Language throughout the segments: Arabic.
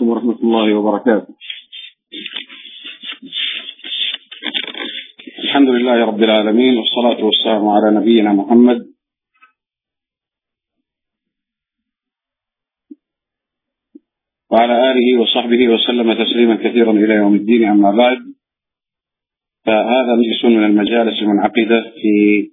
عليكم ورحمة الله وبركاته. الحمد لله رب العالمين، والصلاة والسلام على نبينا محمد وعلى آله وصحبه وسلم تسليما كثيرا إلى يوم الدين. أما بعد، فهذا مجلس من المجالس المنعقدة في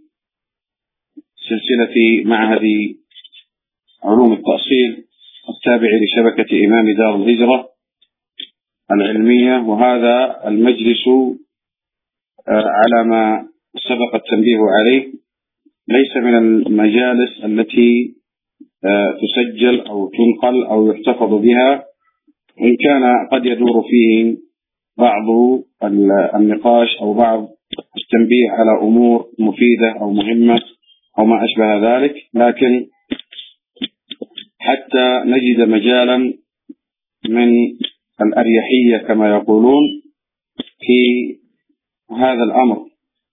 سلسلة معهد علوم التأصيل التابع لشبكة إمام دار الهجرة العلمية، وهذا المجلس على ما سبق التنبيه عليه ليس من المجالس التي تسجل أو تنقل أو يحتفظ بها، وإن كان قد يدور فيه بعض النقاش أو بعض التنبيه على أمور مفيدة أو مهمة أو ما أشبه ذلك، لكن حتى نجد مجالا من الأريحية كما يقولون في هذا الأمر.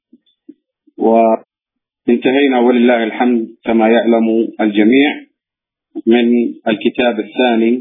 وانتهينا ولله الحمد كما يعلم الجميع من الكتاب الثاني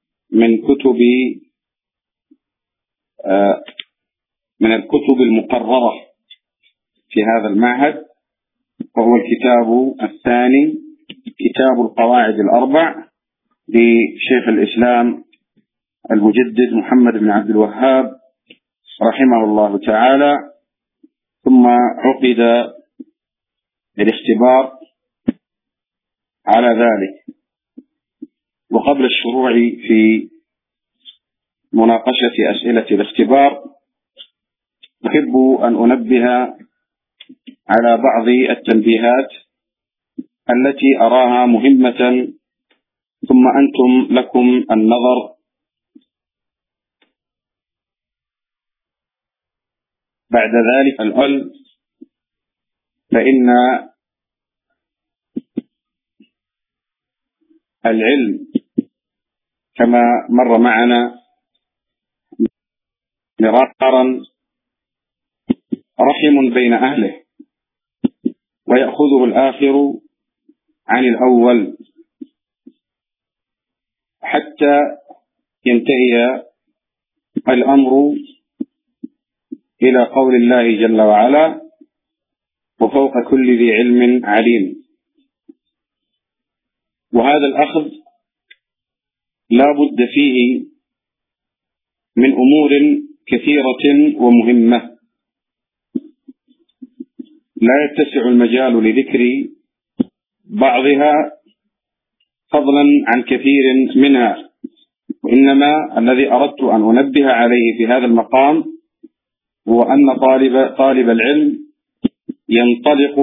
من الكتب المقررة في هذا المعهد، وهو الكتاب الثاني، كتاب القواعد الأربع لشيخ الإسلام المجدد محمد بن عبد الوهاب رحمه الله تعالى. ثم عقد الاختبار على ذلك. وقبل الشروع في مناقشة أسئلة الاختبار، أحب أن أنبه على بعض التنبيهات التي أراها مهمة، ثم أنتم لكم النظر بعد ذلك العلم. فإن العلم كما مر معنا مرارا رحم بين أهله، ويأخذه الآخر عن الأول حتى ينتهي الأمر إلى قول الله جل وعلا: وفوق كل ذي علم عليم. وهذا الأخذ لا بد فيه من أمور كثيرة ومهمة، لا يتسع المجال لذكر بعضها فضلا عن كثير منها، وإنما الذي أردت أن أنبه عليه في هذا المقام هو أن طالب العلم ينطلق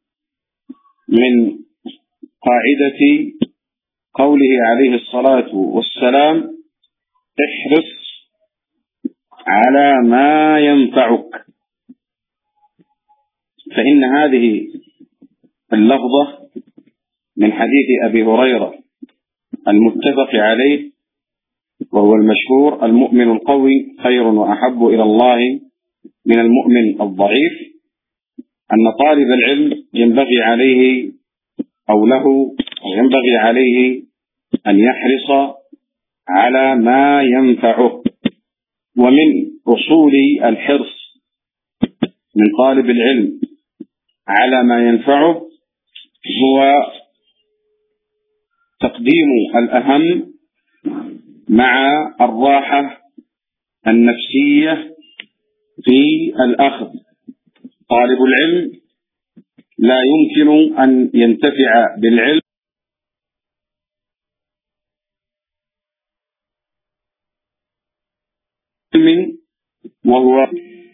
من قاعدة قوله عليه الصلاة والسلام: احرص على ما ينفعك. فإن هذه اللفظة من حديث أبي هريرة المتفق عليه، وهو المشهور: المؤمن القوي خير وأحب إلى الله من المؤمن الضعيف. أن طالب العلم ينبغي عليه ينبغي عليه أن يحرص على ما ينفعه. ومن أصول الحرص من طالب العلم على ما ينفعه هو تقديم الأهم مع الراحة النفسية في الأخذ. طالب العلم لا يمكن أن ينتفع بالعلم وهو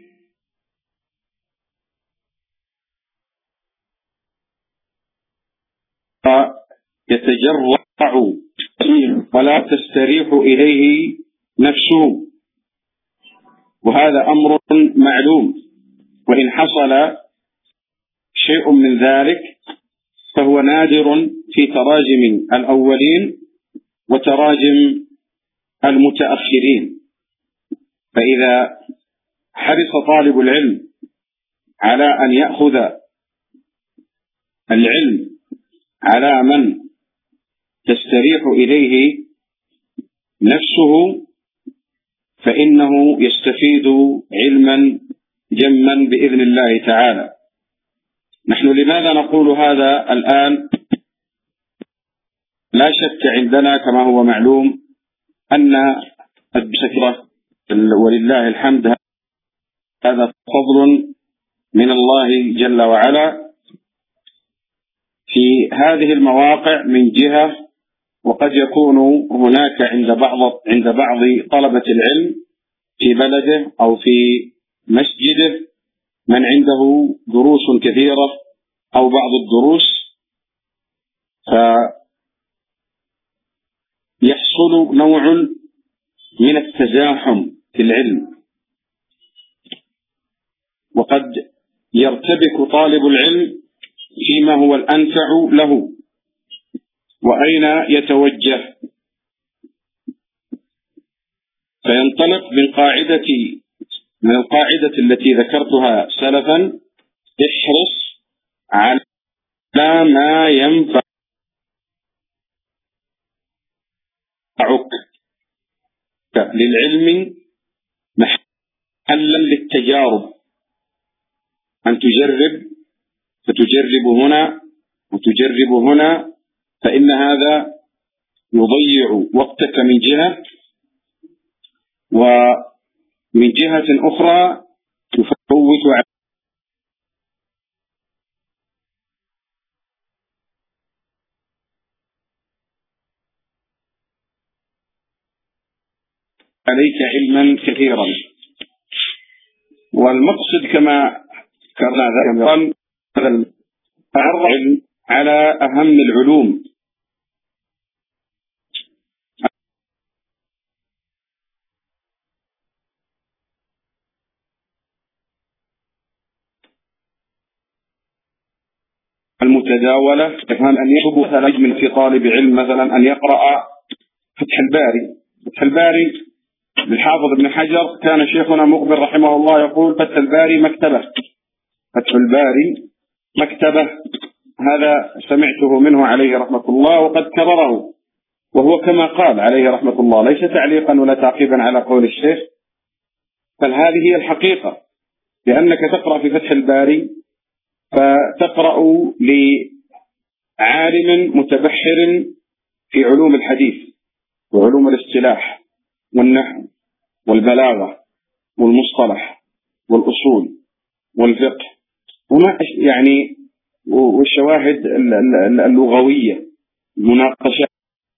يتجرع ولا تستريح إليه نفسه، وهذا أمر معلوم. وإن حصل شيء من ذلك فهو نادر في تراجم الأولين وتراجم المتأخرين. فإذا حرص طالب العلم على أن يأخذ العلم على من تستريح إليه نفسه، فإنه يستفيد علما جما بإذن الله تعالى. نحن لماذا نقول هذا الآن؟ لا شك عندنا كما هو معلوم أن الذكرى ولله الحمد هذا فضل من الله جل وعلا في هذه المواقع من جهة، وقد يكون هناك عند بعض طلبة العلم في بلده أو في مسجده من عنده دروس كثيرة أو بعض الدروس، فيحصل نوع من التزاحم في العلم، وقد يرتبك طالب العلم فيما هو الأنفع له وأين يتوجه، فينطلق من القاعدة التي ذكرتها سلفا: احرص على ما ينفعك للعلم محلا للتجارب، أن تجرب فتجرب هنا وتجرب هنا، فإن هذا يضيع وقتك من جهة، ومن جهة أخرى تفوت عليك علما كثيرا. والمقصد كما ذكرنا العلم على أهم العلوم، المتداولة، أن يحب مثلا في طالب علم مثلا أن يقرأ فتح الباري. فتح الباري للحافظ ابن حجر كان شيخنا مقبل رحمه الله يقول: فتح الباري مكتبة. فتح الباري مكتبة، هذا سمعته منه عليه رحمة الله، وقد كرره، وهو كما قال عليه رحمة الله، ليس تعليقا ولا تعقيبا على قول الشيخ، بل هذه هي الحقيقة، لأنك تقرأ في فتح الباري فتقرأ لعالم متبحر في علوم الحديث وعلوم الاصطلاح والنحو والبلاغة والمصطلح والأصول والفقه والشواهد اللغوية، المناقشات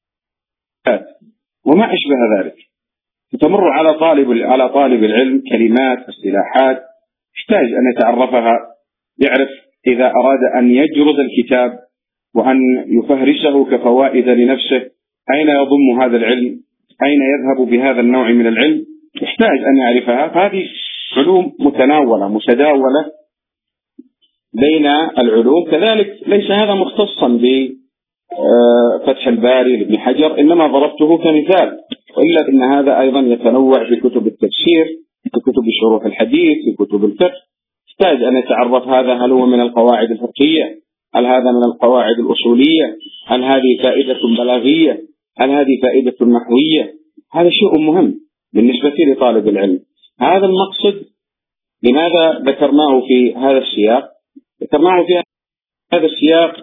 وما أشبه ذلك. تمر على طالب العلم كلمات اصطلاحات يحتاج أن يتعرفها، يعرف إذا أراد أن يجرد الكتاب وأن يفهرسه كفوائد لنفسه أين يضم هذا العلم، أين يذهب بهذا النوع من العلم، يحتاج أن يعرفها. فهذه علوم متناولة متداولة بين العلوم. كذلك ليس هذا مختصا بفتح الباري لابن حجر، إنما ضربته كمثال، وإلا إن هذا أيضا يتنوع في كتب التفسير، في كتب شروح الحديث، في كتب الفقه. يحتاج أن يتعرف هذا هل هو من القواعد الفقهية، هل هذا من القواعد الأصولية، هل هذه فائدة بلاغية، هل هذه فائدة نحوية. هذا شيء مهم بالنسبة لطالب العلم. هذا المقصد. لماذا ذكرناه في هذا السياق؟ ذكرناه في هذا السياق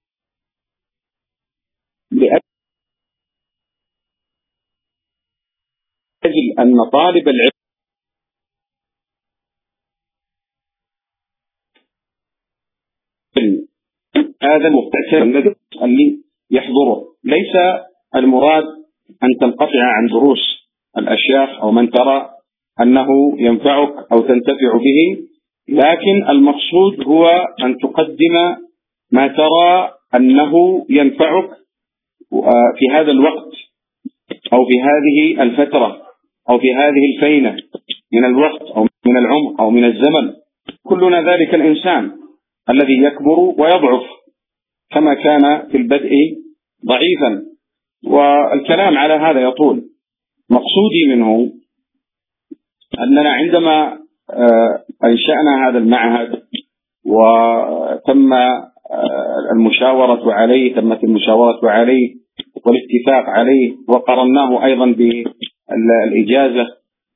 لأجل أن طالب العلم هذا المبتكر الذي يحضره، ليس المراد أن تنقطع عن دروس الأشياخ أو من ترى أنه ينفعك أو تنتفع به، لكن المقصود هو أن تقدم ما ترى أنه ينفعك في هذا الوقت أو في هذه الفترة أو في هذه الفينة من الوقت أو من العمر أو من الزمن. كلنا ذلك الإنسان الذي يكبر ويضعف كما كان في البدء ضعيفا، والكلام على هذا يطول. مقصودي منه أننا عندما أنشأنا هذا المعهد وتم المشاورة عليه، تمت المشاورة عليه والاتفاق عليه، وقرناه أيضا بالإجازة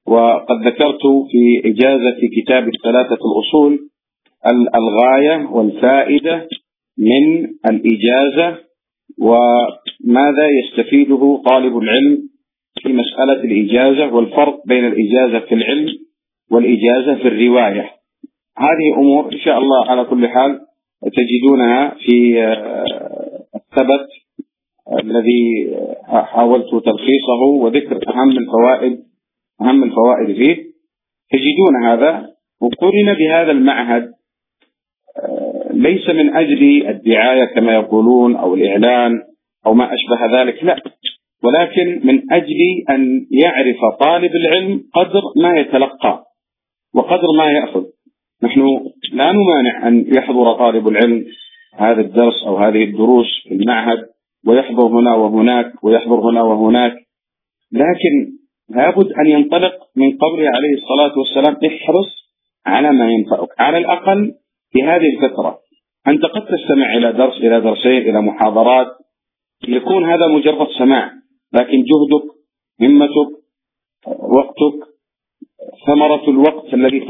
وقد ذكرت في إجازة كتاب الثلاثة الأصول الغاية والفائدة من الإجازة وماذا يستفيده طالب العلم في مسألة الإجازة، والفرق بين الإجازة في العلم والإجازة في الرواية. هذه أمور إن شاء الله على كل حال تجدونها في الثبت الذي حاولت تلخيصه وذكر أهم الفوائد فيه، تجدون هذا. وقرن بهذا المعهد ليس من أجل الدعاية كما يقولون أو الإعلان أو ما أشبه ذلك، لا، ولكن من أجل أن يعرف طالب العلم قدر ما يتلقى وقدر ما يأخذ. نحن لا نمانع أن يحضر طالب العلم هذا الدرس أو هذه الدروس في المعهد ويحضر هنا وهناك ويحضر هنا وهناك، لكن لابد أن ينطلق من قوله عليه الصلاة والسلام: احرص على ما ينفعك. على الأقل في هذه الفترة أنت قد تستمع إلى درس، إلى درسين، إلى محاضرات، يكون هذا مجرد سماع، لكن جهدك، همتك، وقتك، ثمرة الوقت الذي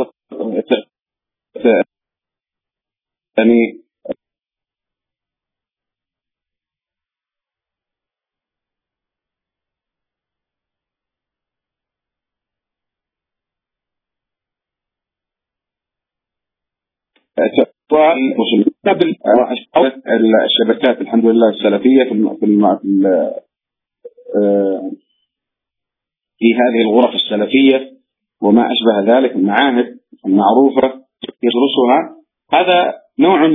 يعني الشبكات الحمد لله السلفية في هذه الغرف السلفية وما أشبه ذلك، المعاهد المعروفة يدرسها، هذا نوع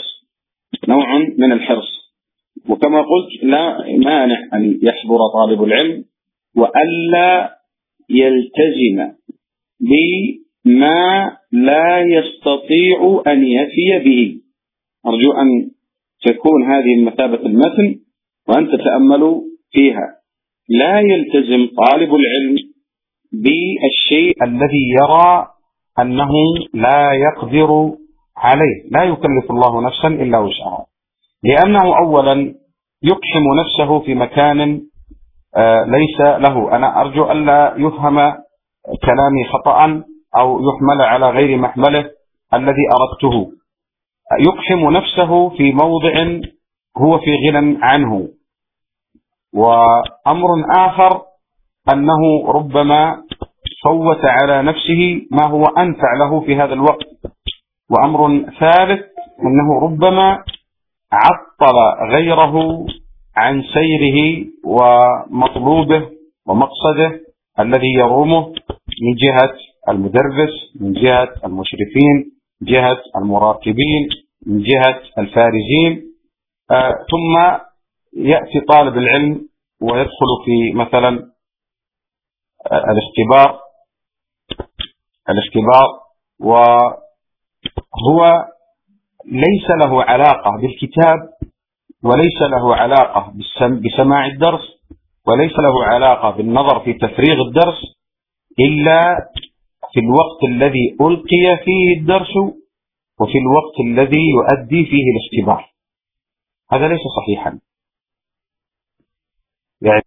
من الحرص. وكما قلت لا مانع أن يحضر طالب العلم وألا يلتزم بما لا يستطيع أن يفي به. أرجو أن تكون هذه مثابة المتن وأن تتأملوا فيها. لا يلتزم طالب العلم بالشيء الذي يرى أنه لا يقدر عليه. لا يكلف الله نفسا إلا وسعها، لأنه أولا يقحم نفسه في مكان ليس له. أنا أرجو ألا يفهم كلامي خطأ أو يحمل على غير محمله الذي أردته. يقحم نفسه في موضع هو في غنى عنه. وأمر آخر أنه ربما فوت على نفسه ما هو أنفع له في هذا الوقت. وأمر ثالث أنه ربما عطل غيره عن سيره ومطلوبه ومقصده الذي يرومه من جهة المدرس، من جهة المشرفين، من جهة المراقبين، من جهة الفارزين. ثم يأتي طالب العلم ويدخل في مثلا الاختبار وهو ليس له علاقة بالكتاب، وليس له علاقة بسماع الدرس، وليس له علاقة بالنظر في تفريغ الدرس، إلا في الوقت الذي ألقي فيه الدرس وفي الوقت الذي يؤدي فيه الاختبار. هذا ليس صحيحا. يعني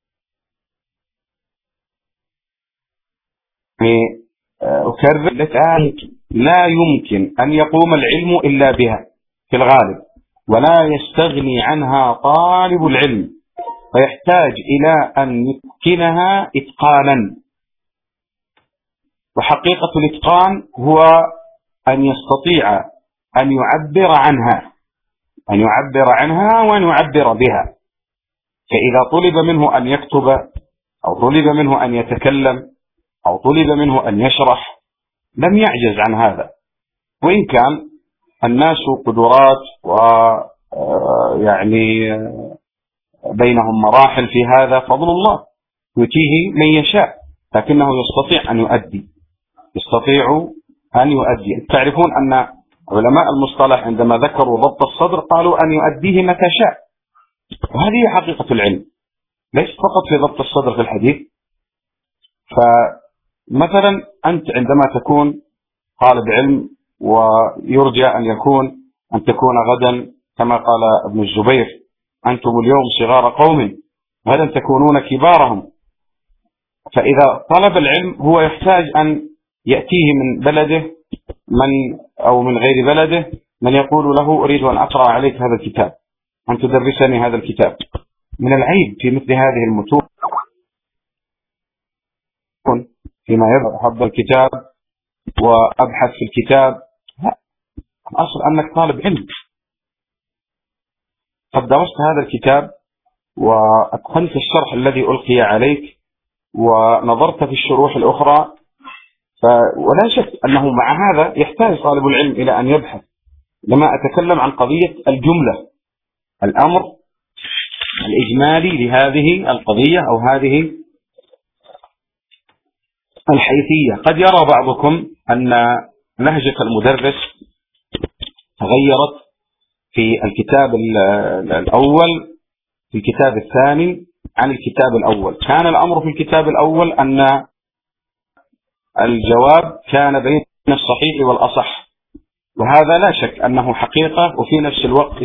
أكرر لك لا يمكن أن يقوم العلم إلا بها في الغالب، ولا يستغني عنها طالب العلم، فيحتاج إلى أن يتقنها إتقانا. وحقيقة الإتقان هو أن يستطيع أن يعبر عنها وأن يعبر بها. فإذا طلب منه أن يكتب أو طلب منه أن يتكلم أو طلب منه أن يشرح لم يعجز عن هذا. وإن كان الناس قدرات ويعني بينهم مراحل في هذا، فضل الله يؤتيه من يشاء، لكنه يستطيع أن يؤدي. تعرفون أن علماء المصطلح عندما ذكروا ضبط الصدر قالوا أن يؤديه متى شاء، وهذه حقيقة العلم، ليس فقط في ضبط الصدر في الحديث. فمثلا أنت عندما تكون طالب علم ويرجى أن تكون غدا كما قال ابن الزبير: أنتم اليوم صغار قوم غدا تكونون كبارهم. فإذا طلب العلم هو يحتاج أن يأتيه من بلده أو من غير بلده من يقول له أريد أن أقرأ عليك هذا الكتاب، أن تدرسني هذا الكتاب. من العيب في مثل هذه المتون فيما يحضر الكتاب وأبحث في الكتاب. لا، الأصل أنك طالب علم، قد درست هذا الكتاب وأتقنت الشرح الذي ألقي عليك ونظرت في الشروح الأخرى، ولا شك أنه مع هذا يحتاج طالب العلم إلى أن يبحث. لما أتكلم عن قضية الجملة، الأمر الإجمالي لهذه القضية أو هذه الحيثية. قد يرى بعضكم أن لهجة المدرس تغيرت في الكتاب الأول في الكتاب الثاني عن الكتاب الأول. كان الأمر في الكتاب الأول أن الجواب كان بين الصحيح والأصح، وهذا لا شك أنه حقيقة، وفي نفس الوقت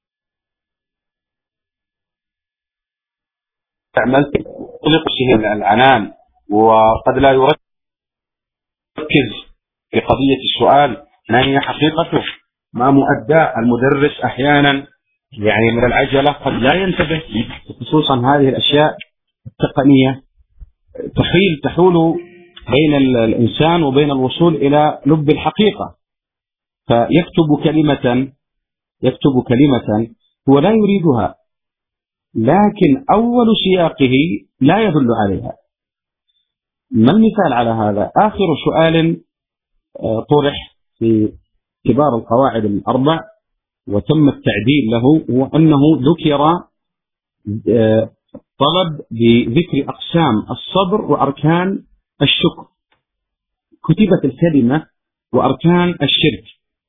استعملت طريق العنان، وقد لا يركز في قضية السؤال ما هي حقيقته، ما مؤدى. المدرس أحيانا يعني من العجلة قد لا ينتبه، خصوصا هذه الأشياء التقنية تحول بين الإنسان وبين الوصول إلى لب الحقيقة، يكتب كلمة هو لا يريدها، لكن أول سياقه لا يدل عليها. ما المثال على هذا؟ آخر سؤال طرح في كبار القواعد الأربع وتم التعديل له هو أنه ذكر طلب بذكر أقسام الصبر وأركان الشكر، كتبت الكلمة وأركان الشرك،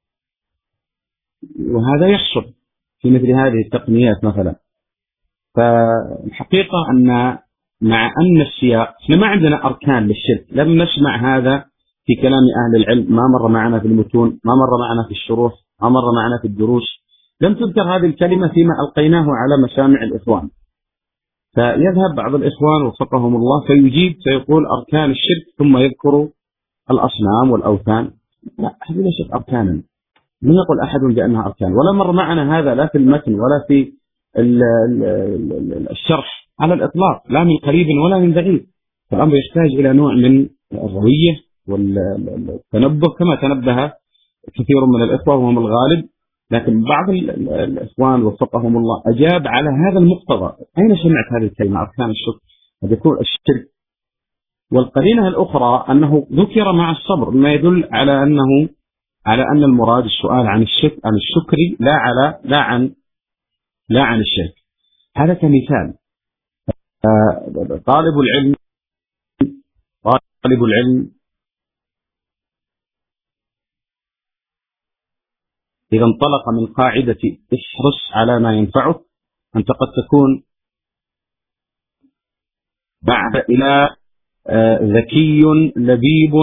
وهذا يحصل في مثل هذه التقنيات مثلا. فالحقيقة أن مع أن السياق ما عندنا أركان للشرك، لم نسمع هذا في كلام أهل العلم، ما مر معنا في المتون، ما مر معنا في الشروح، ما مر معنا في الدروس، لم تذكر هذه الكلمة فيما ألقيناه على مسامع الإخوان. فيذهب بعض الإخوان وفقهم الله فيقول أركان الشرك ثم يذكر الأصنام والأوثان. لا، هذه ليست أركانا، لم يقل أحد بأنها أركان، ولا مر معنا هذا لا في المتن ولا في الشرح على الإطلاق، لا من قريب ولا من بعيد. فالأمر يحتاج إلى نوع من الروية والتنبه كما تنبه كثير من الإخوة وهم الغالب، لكن بعض الإخوان وفقهم الله أجاب على هذا المقتضى. أين سمعت هذه الكلمة أركان الشرك؟ قد يكون الشرك. والقرينة الأخرى أنه ذكر مع الصبر، ما يدل على أن المراد السؤال عن الشكر لا عن الشرك. هذا كمثال. طالب العلم إذا انطلق من قاعدة احرص على ما ينفعك، أنت قد تكون بعد إلى ذكي لبيب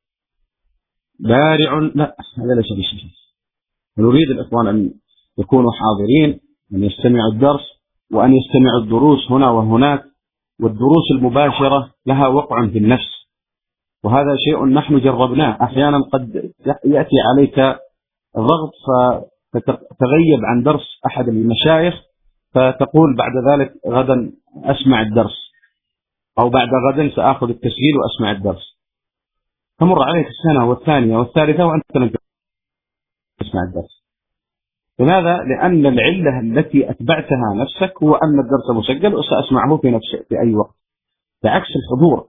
بارع. لا، هذا ليس بشيء. نريد الإخوان أن يكونوا حاضرين، أن يستمعوا الدرس وأن يستمعوا الدروس هنا وهناك، والدروس المباشرة لها وقع في النفس، وهذا شيء نحن جربناه. أحيانا قد يأتي عليك ضغط فتتغيب عن درس أحد المشايخ، فتقول بعد ذلك غدا أسمع الدرس، أو بعد غدا سأخذ التسجيل وأسمع الدرس. تمر عليك السنة والثانية والثالثة وأنت لم تسمع الدرس. لماذا؟ لأن العلة التي أتبعتها نفسك هو أن الدرس مسجل وسأسمعه في أي وقت، بعكس الحضور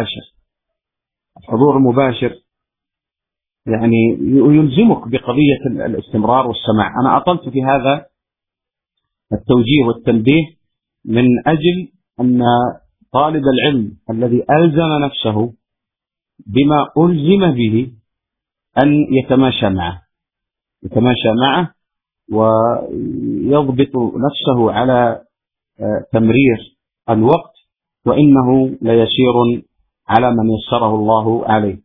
المباشر يعني يلزمك بقضية الاستمرار والسماع. أنا أطلت في هذا التوجيه والتنبيه من أجل أن طالب العلم الذي ألزم نفسه بما ألزم به أن يتماشى معه ويضبط نفسه على تمرير الوقت، وإنه ليسير على من يسره الله عليه.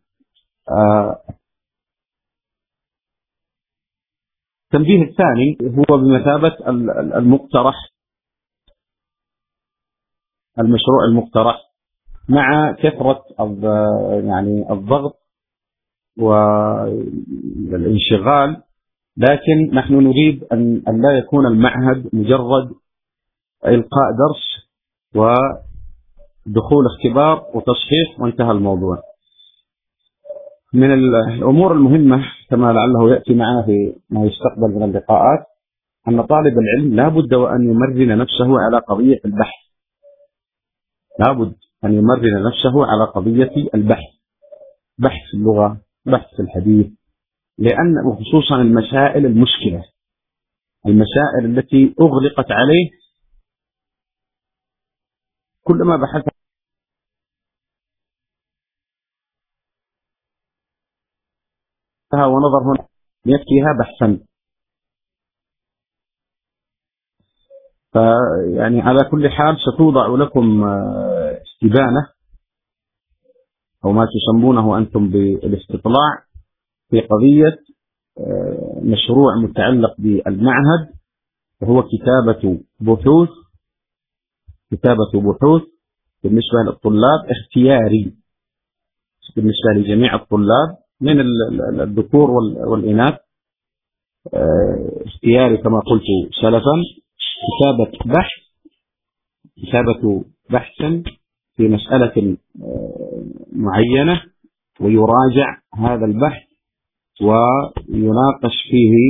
التنبيه الثاني هو بمثابة المشروع المقترح. مع كثرة يعني الضغط والانشغال، لكن نحن نريد أن لا يكون المعهد مجرد إلقاء درس ودخول اختبار وتصحيح وانتهى الموضوع. من الأمور المهمة كما لعله يأتي معنا في ما يستقبل من اللقاءات أن طالب العلم لا بد وأن يمرن نفسه على قضية البحث، لا بد أن يمرن نفسه على قضية البحث، بحث اللغة، بحث الحديث، لأن وخصوصا المسائل المشكلة، المسائل التي أغلقت عليه كلما بحث ونظر هنا يكفيها بحثا. فيعني على كل حال ستوضع لكم استبانة أو ما تسمونه أنتم بالاستطلاع في قضية مشروع متعلق بالمعهد، وهو كتابة بحوث بالنسبة للطلاب اختياري، بالنسبة لجميع الطلاب من الذكور والإناث، اختياري كما قلت سلفا، كتابة بحث في مسألة معينة، ويراجع هذا البحث ويناقش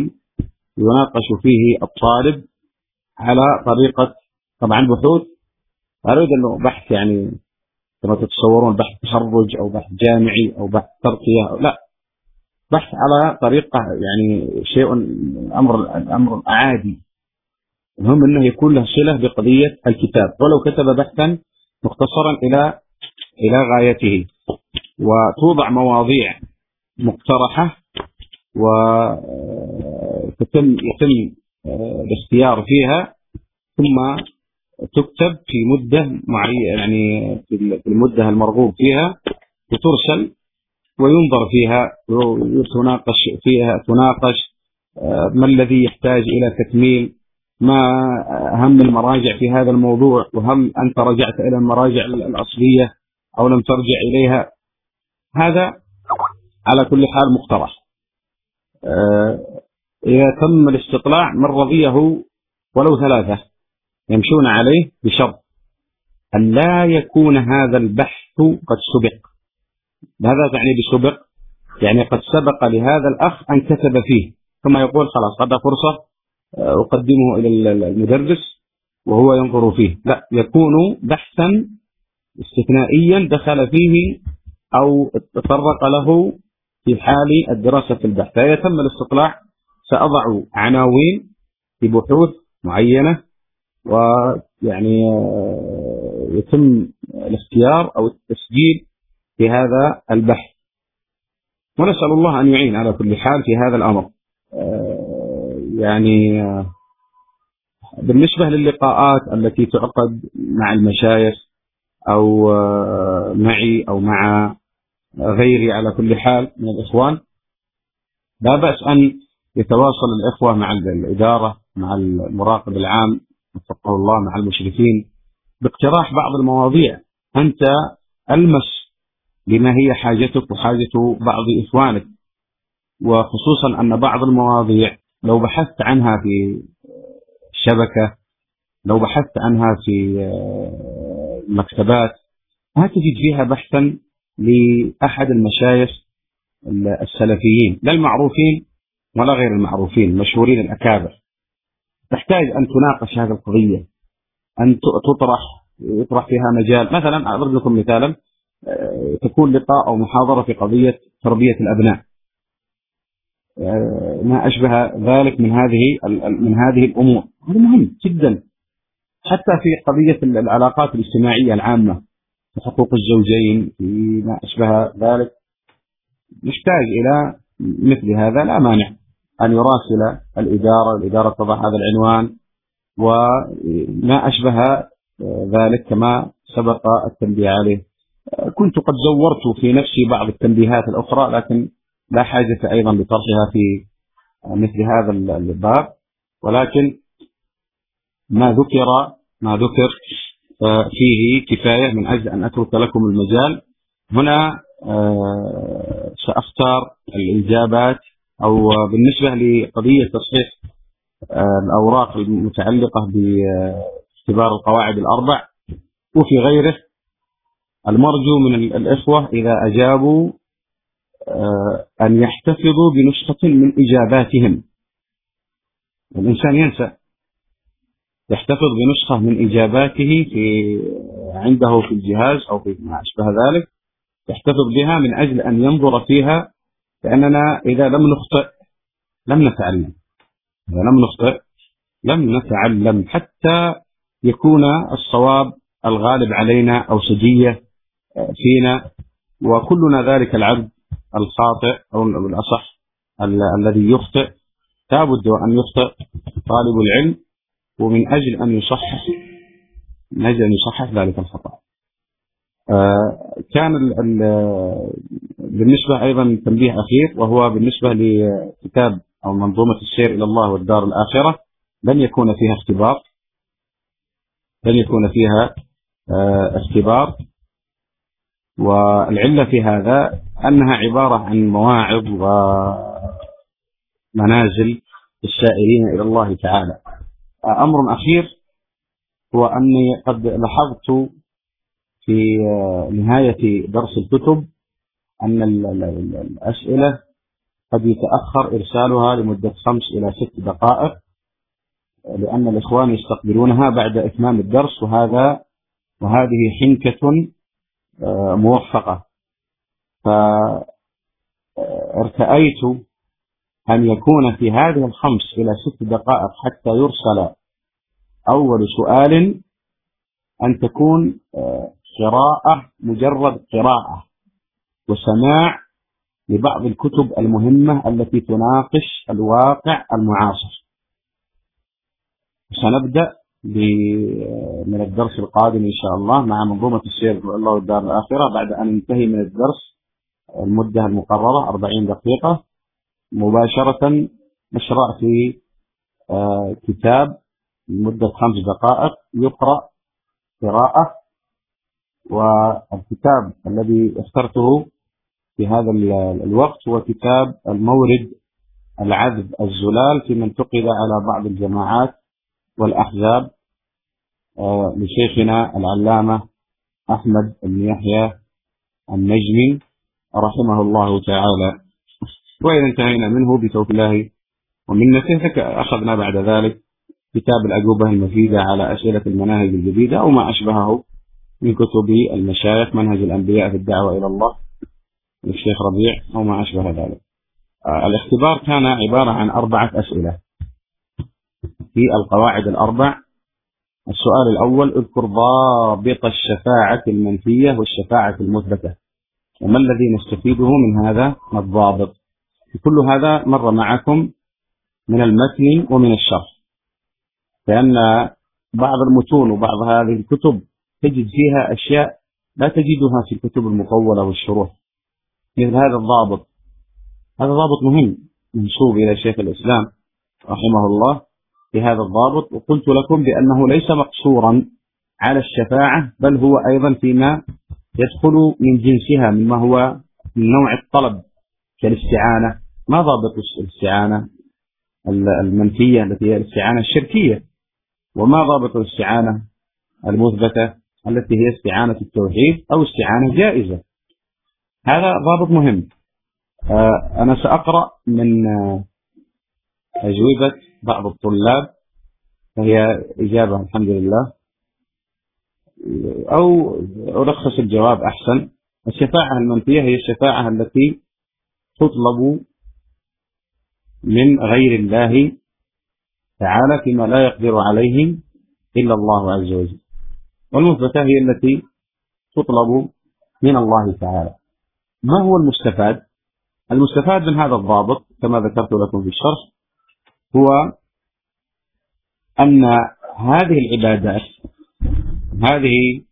فيه الطالب على طريقة، طبعا بحوث لا أريد أنه بحث يعني كما تتصورون بحث تخرج أو بحث جامعي أو بحث ترقية، لا، بحث على طريقة يعني شيء أمر عادي، المهم أنه يكون له صلة بقضية الكتاب، ولو كتب بحثا مختصرا إلى غايته، وتوضع مواضيع مقترحة ويتم الاختيار فيها، ثم تكتب في مدة معينة، يعني في المدة المرغوب فيها، وترسل وينظر فيها تناقش ما الذي يحتاج إلى تكميل، ما أهم المراجع في هذا الموضوع، وهل أنت رجعت إلى المراجع الأصلية أو لم ترجع إليها. هذا على كل حال مقترح. إذا تم الاستطلاع من رضيه ولو 3 يمشون عليه بشرط أن لا يكون هذا البحث قد سبق. ماذا تعني بسبق؟ يعني قد سبق لهذا الأخ أن كتب فيه، ثم يقول خلاص هذا فرصة أقدمه إلى المدرس وهو ينظر فيه، لا، يكون بحثا استثنائيا دخل فيه أو تطرق له في حال الدراسة في البحث. فإذا تم الاستطلاع سأضع عناوين في بحوث معينة، ويعني يتم الاختيار أو التسجيل في هذا البحث، ونسأل الله أن يعين على كل حال في هذا الأمر. يعني بالنسبة للقاءات التي تعقد مع المشايخ أو معي أو مع غيري على كل حال من الإخوان، لا بأس أن يتواصل الإخوة مع الإدارة، مع المراقب العام وفقه الله، مع المشرفين، باقتراح بعض المواضيع. أنت ألمس لما هي حاجتك وحاجة بعض إخوانك، وخصوصا أن بعض المواضيع لو بحثت عنها في الشبكة، لو بحثت عنها في المكتبات، ما تجد فيها بحثا لأحد المشايخ السلفيين، لا المعروفين ولا غير المعروفين، مشهورين الأكابر. تحتاج أن تناقش هذه القضية، أن يطرح فيها مجال. مثلا أضرب لكم مثالا، تكون لقاء أو محاضرة في قضية تربية الأبناء، ما أشبه ذلك من هذه الأمور، هذا مهم جدا. حتى في قضية العلاقات الاجتماعية العامة، في حقوق الزوجين، في ما أشبه ذلك، نحتاج إلى مثل هذا. لا مانع أن يراسل الإدارة تضع هذا العنوان وما أشبه ذلك كما سبق التنبيه عليه. كنت قد زورت في نفسي بعض التنبيهات الأخرى، لكن لا حاجة أيضا لطرحها في مثل هذا الباب، ولكن ما ذكر فيه كفاية من أجل أن أترك لكم المجال. هنا سأختار الإجابات، أو بالنسبة لقضية تصحيح الأوراق المتعلقة باختبار القواعد الأربع وفي غيره، المرجو من الإخوة إذا أجابوا أن يحتفظوا بنسخة من إجاباتهم. الإنسان ينسى، يحتفظ بنسخة من إجاباته عنده في الجهاز أو في ما أشبه ذلك، يحتفظ بها من أجل أن ينظر فيها، لأننا إذا لم نخطئ لم نتعلم، إذا لم نخطئ لم نتعلم حتى يكون الصواب الغالب علينا أو سجية فينا، وكلنا ذلك العبد الخاطئ أو الأصح الذي يخطئ. لابد أن يخطئ طالب العلم، ومن أجل أن يصحح ذلك الخطأ. كان بالنسبة أيضا تنبيه أخير، وهو بالنسبة لكتاب أو منظومة السير إلى الله والدار الآخرة، لن يكون فيها اختبار، والعلة في هذا أنها عبارة عن مواعظ ومنازل السائرين إلى الله تعالى. أمر أخير هو أني قد لاحظت في نهاية درس الكتب أن الأسئلة قد يتأخر إرسالها لمدة 5 إلى 6 دقائق، لأن الإخوان يستقبلونها بعد إتمام الدرس، وهذه حنكة موفقة. فارتأيت أن يكون في هذه 5 إلى 6 دقائق حتى يرسل أول سؤال أن تكون قراءة، مجرد قراءة وسماع لبعض الكتب المهمة التي تناقش الواقع المعاصر. سنبدأ من الدرس القادم إن شاء الله مع منظومة السير إلى الله والدار الآخرة. بعد أن ننتهي من الدرس المدة المقررة 40 دقيقة مباشرة نشرع في كتاب لمدة 5 دقائق يقرأ قراءة. والكتاب الذي اخترته في هذا الوقت هو كتاب المورد العذب الزلال في من انتقد على بعض الجماعات والأحزاب لشيخنا العلامة أحمد بن يحيى النجمي رحمه الله تعالى. وإذا انتهينا منه بتوفيق الله ومنته أخذنا بعد ذلك كتاب الأجوبة المفيدة على أسئلة المناهج الجديدة أو ما أشبهه من كتب المشايخ، منهج الأنبياء في الدعوة إلى الله للشيخ ربيع أو ما أشبه ذلك. الاختبار كان عبارة عن 4 أسئلة في القواعد الأربع. السؤال الأول: اذكر ضابط الشفاعة المنفية والشفاعة المثبتة، وما الذي نستفيده من هذا الضابط؟ كل هذا مر معكم من المتن ومن الشرح، لأن بعض المتون وبعض هذه الكتب تجد فيها أشياء لا تجدها في الكتب المطولة والشروح، مثل هذا الضابط. هذا ضابط مهم منسوب إلى شيخ الإسلام رحمه الله في هذا الضابط، وقلت لكم بأنه ليس مقصورا على الشفاعة، بل هو أيضا فيما يدخل من جنسها مما هو من نوع الطلب كالاستعانة. ما ضابط الاستعانة المنفية التي هي الاستعانة الشركية؟ وما ضابط الاستعانة المثبتة التي هي استعانة التوحيد أو استعانة جائزة؟ هذا ضابط مهم. أنا سأقرأ من أجوبة بعض الطلاب، فهي إجابة الحمد لله، أو ألخص الجواب أحسن. الشفاعة المنفية هي الشفاعة التي تطلب من غير الله تعالى فيما لا يقدر عليه إلا الله عز وجل، والمثبتة هي التي تطلب من الله تعالى. ما هو المستفاد؟ المستفاد من هذا الضابط كما ذكرت لكم في الشرح هو أن هذه العبادات، هذه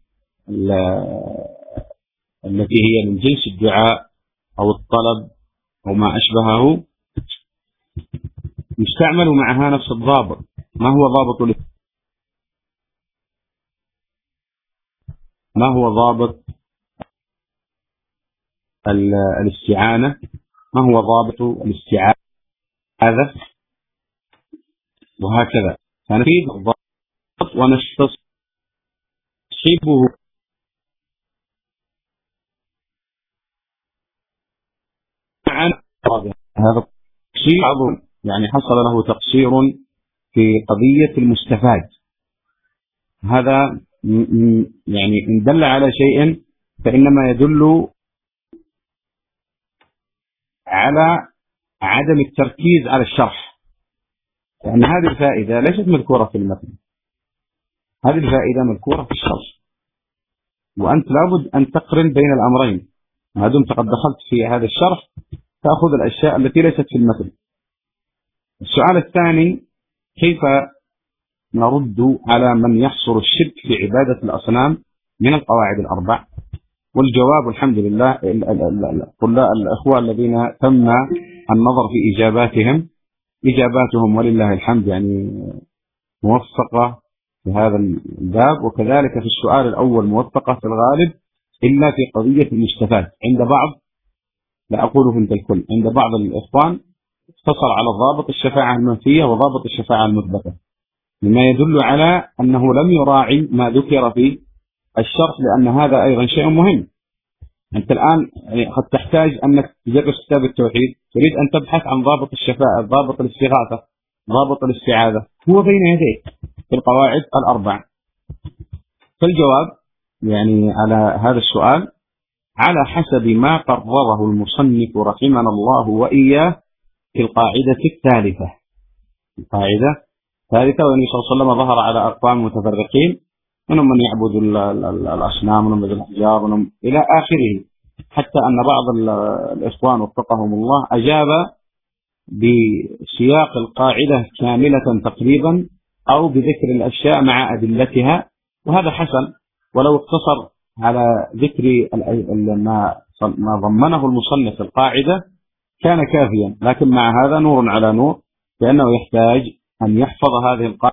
التي هي من جنس الدعاء أو الطلب أو ما أشبهه، يستعمل معها نفس الضابط. ما هو ضابط ما هو ضابط الاستعانة، ما هو ضابط الاستعاذة، وهكذا. فنفيد الضابط ونستصحبه. هذا تقصير عظيم، يعني حصل له تقصير في قضية المستفاد. هذا يعني إن دل على شيء فإنما يدل على عدم التركيز على الشرح، لأن هذه الفائدة ليست مذكورة في المتن، هذه الفائدة مذكورة في الشرح، وأنت لابد أن تقرن بين الأمرين. ما دمت قد دخلت في هذا الشرح تأخذ الأشياء التي ليست في المتن. السؤال الثاني: كيف نرد على من يحصر الشرك في عبادة الأصنام من القواعد الأربع؟ والجواب الحمد لله الأخوة الذين تم النظر في إجاباتهم ولله الحمد يعني موفقة في هذا الباب، وكذلك في السؤال الأول موفقة في الغالب، إلا في قضية المستفاد عند بعض، لا أقول في الكل، عند بعض الإخوان اقتصر على ضابط الشفاعة المنفية وضابط الشفاعة المثبتة، مما يدل على أنه لم يراعي ما ذكر في الشرح، لأن هذا أيضا شيء مهم. أنت الآن قد تحتاج أنك تدرس كتاب التوحيد، تريد أن تبحث عن ضابط الشفاعة، ضابط الاستغاثة، ضابط الاستعاذة، هو بين يديك في القواعد الأربع. فالجواب يعني على هذا السؤال على حسب ما قرره المصنف رحمنا الله وإياه في القاعدة الثالثة. القاعدة الثالثة: والنبي صلى الله عليه وسلم ظهر على أقوام متفرقين، منهم من يعبد الأصنام ومن يعبد الأحجار إلى آخره، حتى أن بعض الإخوان وفقهم الله أجاب بسياق القاعدة كاملة تقريبا، أو بذكر الأشياء مع أدلتها، وهذا حسن. ولو اقتصر على ذكر ما ضمنه المصنف القاعدة كان كافيا، لكن مع هذا نور على نور، لأنه يحتاج أن يحفظ هذه القاعدة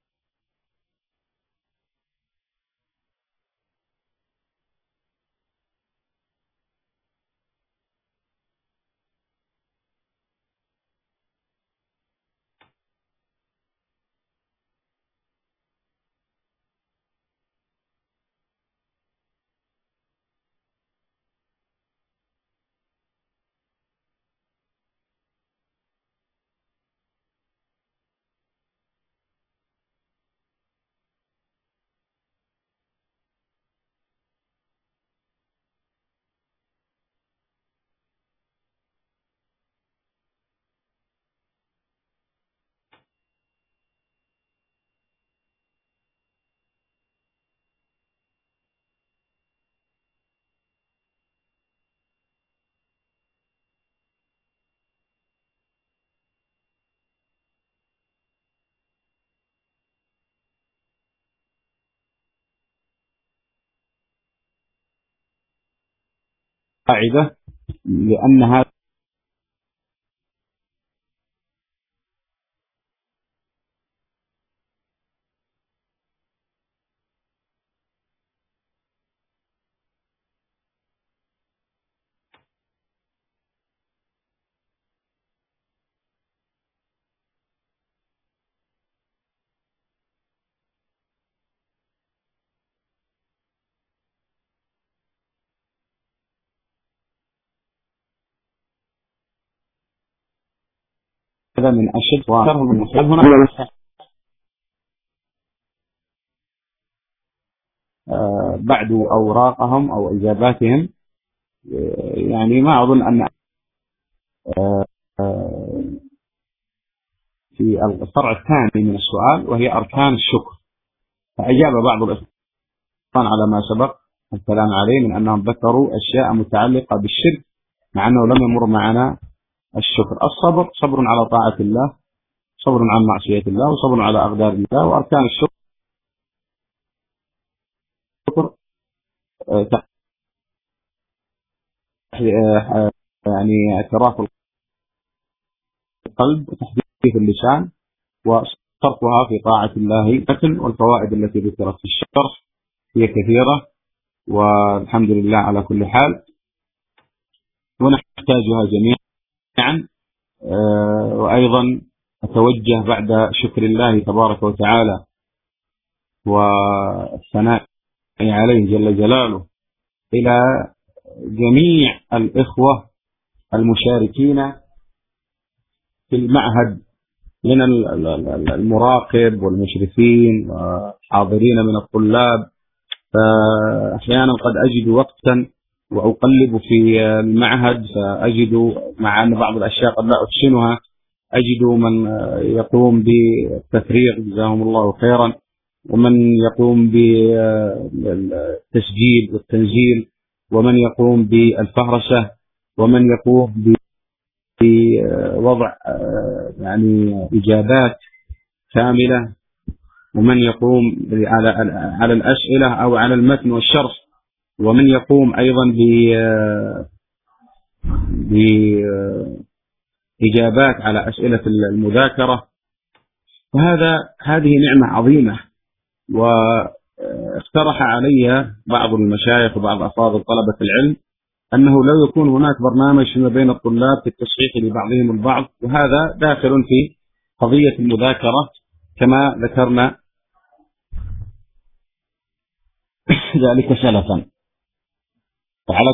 لأن هذا من أشد وأكثر من المحال. هنا بعد أوراقهم أو إجاباتهم، يعني ما أظن أن في الفرع الثاني من السؤال وهي أركان الشكر، فأجاب بعض الإخوان على ما سبق الكلام عليه من أنهم ذكروا أشياء متعلقة بالشرك مع أنه لم يمر معنا الشكر. الصبر: صبر على طاعة الله، صبر عن معصية الله، وصبر على أقدار الله. وأركان الشكر يعني اعتراف القلب وتحديث اللسان وصرفها في طاعة الله. والفوائد التي ذكرت في الشرح هي كثيرة، والحمد لله على كل حال، ونحتاجها جميعا. وأيضا أتوجه بعد شكر الله تبارك وتعالى والثناء عليه جل جلاله إلى جميع الإخوة المشاركين في المعهد من المراقب والمشرفين وحاضرين من الطلاب. فأحيانا قد أجد وقتا وأقلب في المعهد فأجد، مع أن بعض الأشياء قد لا أحسنها، أجد من يقوم بالتفريغ جزاهم الله خيرا، ومن يقوم بالتسجيل والتنزيل، ومن يقوم بالفهرسة، ومن يقوم بوضع يعني إجابات كاملة، ومن يقوم على الأسئلة أو على المتن والشرح، ومن يقوم أيضا بإجابات على أسئلة المذاكرة. هذه نعمة عظيمة. واقترح علي بعض المشايخ وبعض أفاضل طلبة العلم أنه لو يكون هناك برنامج فيما بين الطلاب في التصحيح لبعضهم البعض، وهذا داخل في قضية المذاكرة كما ذكرنا ذلك سلفا. فعلى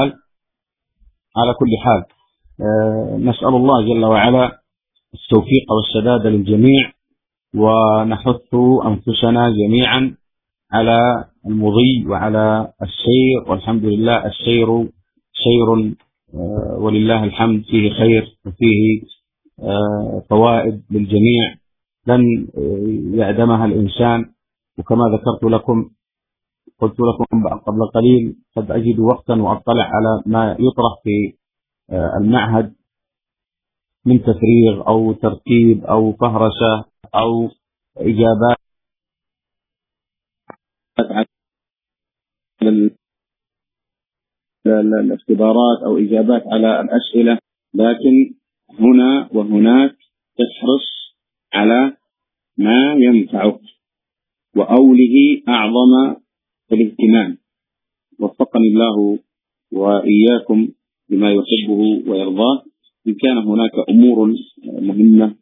كل حال نسأل الله جل وعلا التوفيق والسداد للجميع، ونحث أنفسنا جميعا على المضي وعلى السير، والحمد لله السير سير ولله الحمد فيه خير وفيه فوائد للجميع لن يعدمها الإنسان. وكما قلت لكم قبل قليل قد أجد وقتا وأطلع على ما يطرح في المعهد من تفريغ أو ترتيب أو فهرسة أو إجابات على الاختبارات أو إجابات على الأسئلة، لكن هنا وهناك تحرص على ما ينفعك وأوله أعظم الاهتمام. وفقني الله وإياكم بما يحبه ويرضاه. إن كان هناك أمور مهمة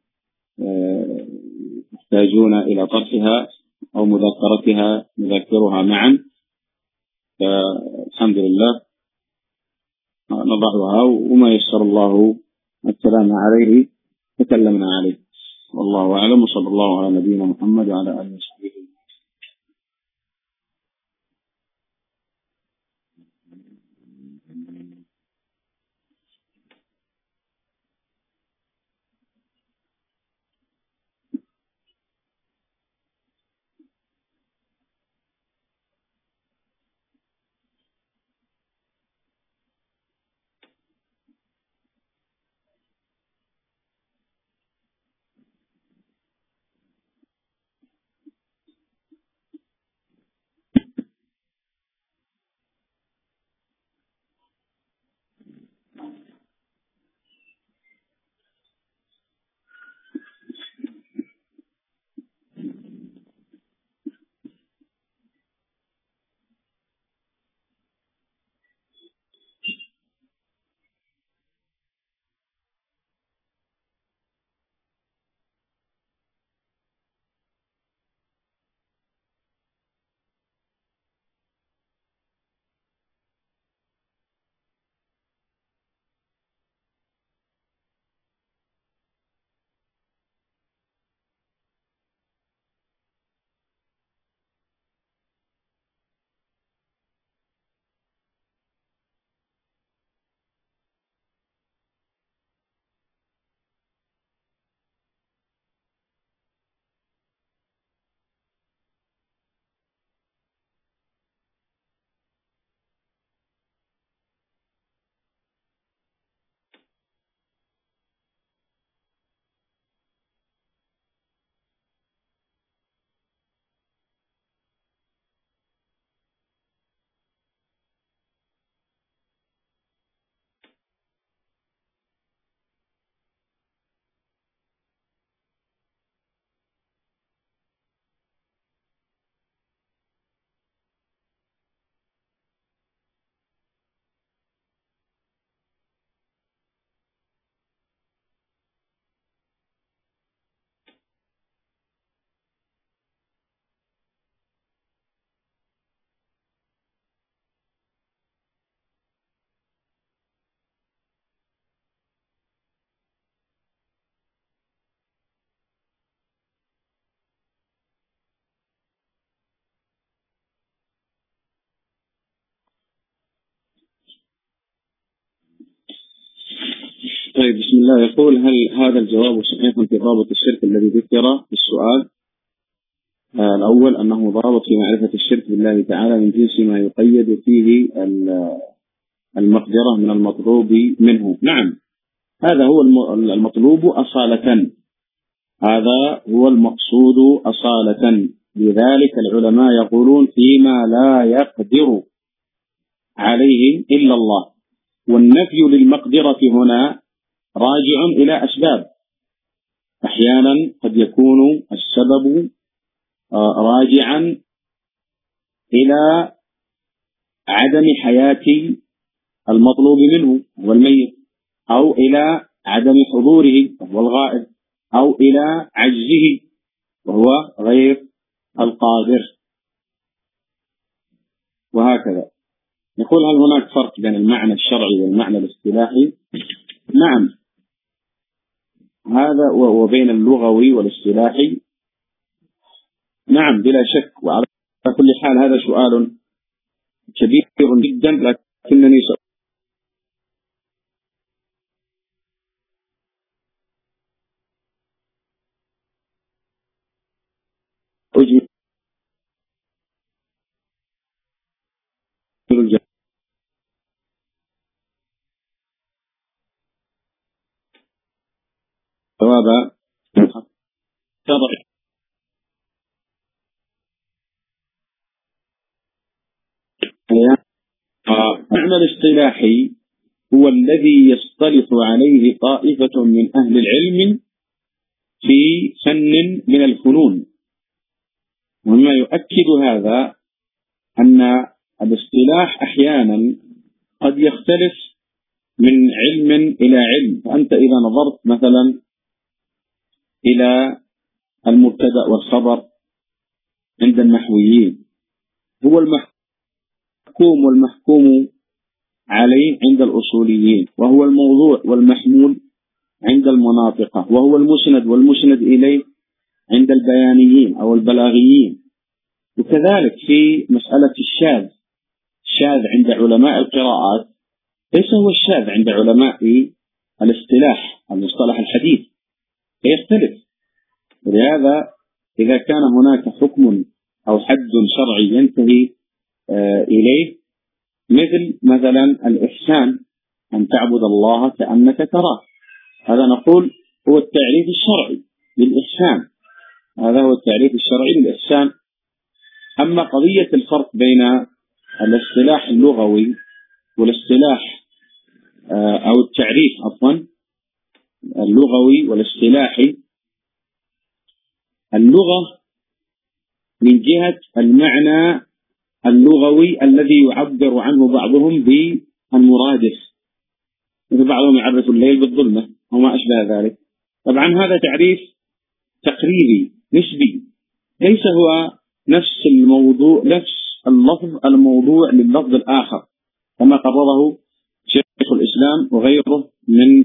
يحتاجون إلى طرحها أو مذاكرتها نذاكرها معا، فالحمد لله نضعها، وما يسر الله الكلام عليه تكلمنا عليه. والله أعلم، وصلى الله على نبينا محمد وعلى آله وصحبه. طيب، بسم الله. يقول: هل هذا الجواب صحيح في ضابط الشرك الذي ذكر في السؤال الأول، أنه ضابط في معرفة الشرك بالله تعالى من جنس ما يقيد فيه المقدرة من المطلوب منه؟ نعم، هذا هو المطلوب أصالة، هذا هو المقصود أصالة. لذلك العلماء يقولون: فيما لا يقدر عليه إلا الله. والنفي للمقدرة هنا راجع إلى أسباب. أحيانا قد يكون السبب راجعا إلى عدم حياة المطلوب منه هو الميت، أو إلى عدم حضوره وهو الغائب، أو إلى عجزه وهو غير القادر، وهكذا. يقول: هل هناك فرق بين المعنى الشرعي والمعنى الاصطلاحي؟ نعم، هذا وبين اللغوي والاصطلاحي. نعم، بلا شك. وعلى كل حال هذا سؤال كبير جدا، لكنني سأجيب الجواب شرعي. المعنى الاصطلاحي هو الذي يصطلح عليه طائفة من أهل العلم في فن من الفنون. ومما يؤكد هذا أن الاصطلاح أحيانا قد يختلف من علم إلى علم. فأنت إذا نظرت مثلا إلى المبتدأ والخبر عند النحويين، هو المحكوم والمحكوم عليه عند الأصوليين، وهو الموضوع والمحمول عند المناطقة، وهو المسند والمسند إليه عند البيانيين أو البلاغيين. وكذلك في مسألة الشاذ عند علماء القراءات ليس هو الشاذ عند علماء الاصطلاح، المصطلح الحديث، فيختلف. ولهذا إذا كان هناك حكم أو حد شرعي ينتهي إليه، مثلا الإحسان، أن تعبد الله كأنك تراه، هذا نقول هو التعريف الشرعي للإحسان، هذا هو التعريف الشرعي للإحسان. أما قضية الفرق بين الاصطلاح اللغوي والاصطلاح أو التعريف اللغوي والاصطلاحي، اللغة من جهة المعنى اللغوي الذي يعبر عنه بعضهم بالمرادف، بعضهم يعرف الليل بالظلمة وما أشبه ذلك. طبعا هذا تعريف تقريبي نسبي، ليس هو نفس الموضوع، نفس اللفظ الموضوع لللفظ الآخر، كما قرره شيخ الإسلام وغيره من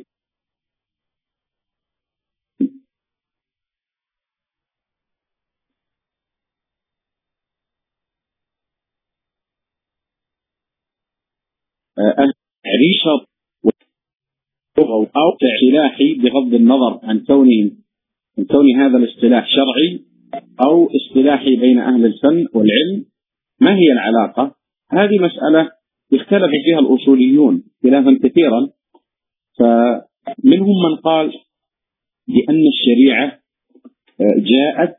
تعريف لغوي أو اصطلاحي، بغض النظر عن كون هذا الاصطلاح شرعي أو اصطلاحي بين أهل الفن والعلم. ما هي العلاقة؟ هذه مسألة اختلف فيها الأصوليون خلافا كثيرا. فمنهم من قال بأن الشريعة جاءت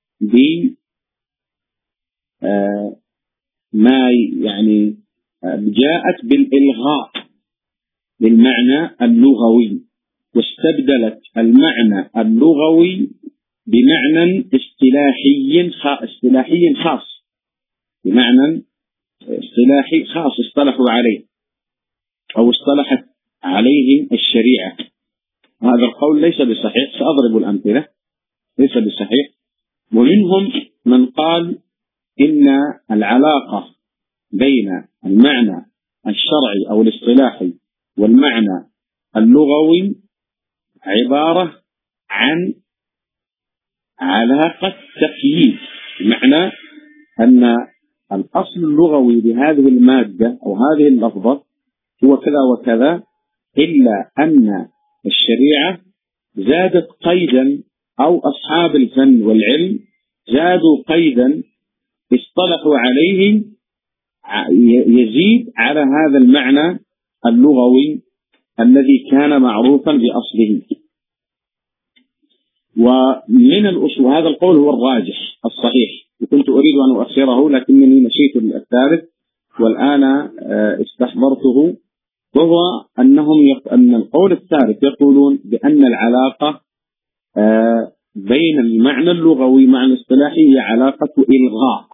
جاءت بالإلغاء للمعنى اللغوي، واستبدلت المعنى اللغوي بمعنى اصطلاحي خاص، بمعنى اصطلاحي خاص اصطلحوا عليه أو اصطلحت عليه الشريعة. هذا القول ليس بصحيح، سأضرب الأمثلة، ليس بصحيح. ومنهم من قال إن العلاقة بين المعنى الشرعي أو الاصطلاحي والمعنى اللغوي عبارة عن علاقة تقييد، بمعنى أن الأصل اللغوي لهذه المادة أو هذه اللفظة هو كذا وكذا، إلا أن الشريعة زادت قيدا، أو أصحاب الفن والعلم زادوا قيدا اصطلحوا عليه يزيد على هذا المعنى اللغوي الذي كان معروفا بأصله. ومن الأصول هذا القول هو الراجح الصحيح، وكنت أريد أن أؤخره لكنني نسيت الثالث والآن استحضرته، وهو أن القول الثالث يقولون بأن العلاقة بين المعنى اللغوي مع الاصطلاحي هي علاقة إلغاء.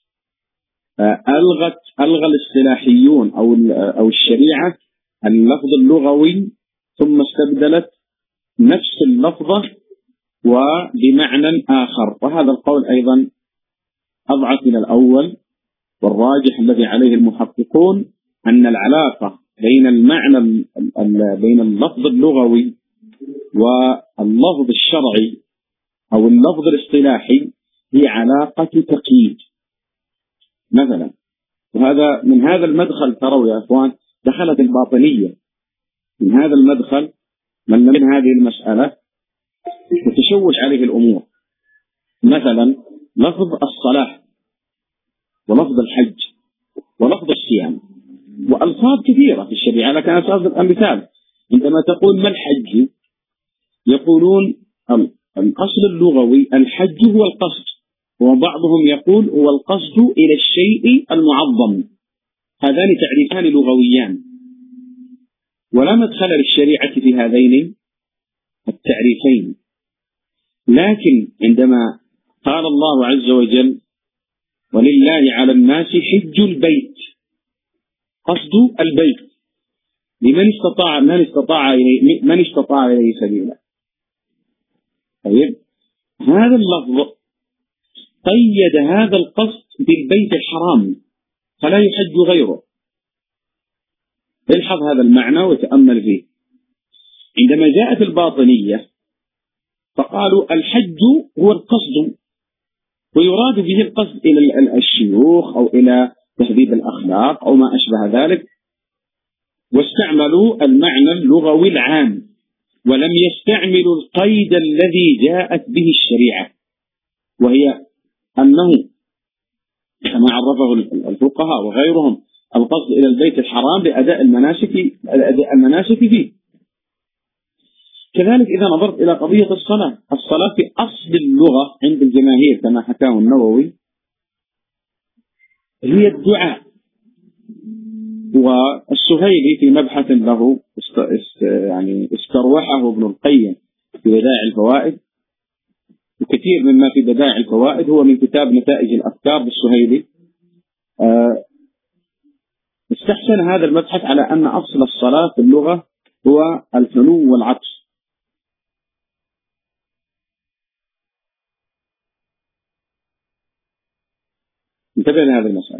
ألغى الاصطلاحيون أو الشريعة اللفظ اللغوي ثم استبدلت نفس اللفظة وبمعنى آخر، وهذا القول أيضا أضعف من الأول. والراجح الذي عليه المحققون أن العلاقة بين المعنى بين اللفظ اللغوي واللفظ الشرعي أو اللفظ الاصطلاحي هي علاقة تقييد. مثلا وهذا من هذا المدخل تروا يا أخوان دخلت الباطنية من هذا المدخل، من هذه المسألة وتشوش عليه الأمور. مثلا لفظ الصلاة ولفظ الحج ولفظ الصيام وألفاظ كثيرة في الشريعة، لكن أساس المثال عندما تقول ما الحج يقولون الأصل اللغوي الحج هو القصد، وبعضهم يقول هو القصد إلى الشيء المعظم. هذان تعريفان لغويان ولا مدخل للشريعة في هذين التعريفين. لكن عندما قال الله عز وجل ولله على الناس حج البيت، قصد البيت من استطاع إليه سبيلا. طيب هذا اللفظ قيد هذا القصد بالبيت الحرام فلا يحج غيره. الحظ هذا المعنى وتأمل فيه. عندما جاءت الباطنية فقالوا الحج هو القصد، ويراد به القصد إلى الشيوخ أو إلى تهذيب الأخلاق أو ما أشبه ذلك، واستعملوا المعنى اللغوي العام ولم يستعملوا القيد الذي جاءت به الشريعة، وهي أنه كما عرفه الفقهاء وغيرهم القصد إلى البيت الحرام لأداء المناسك فيه. كذلك إذا نظرت إلى قضية الصلاة في أصل اللغة عند الجماهير كما حكاه النووي هي الدعاء. والسهيلي في مبحث له يعني استروحه ابن القيم في بدائع الفوائد، وكثير مما في بدائع الفوائد هو من كتاب نتائج الأفكار بالسهيلي، استحسن هذا المبحث على أن أصل الصلاة في اللغة هو الحنو والعطف. انتبه لهذه المسألة.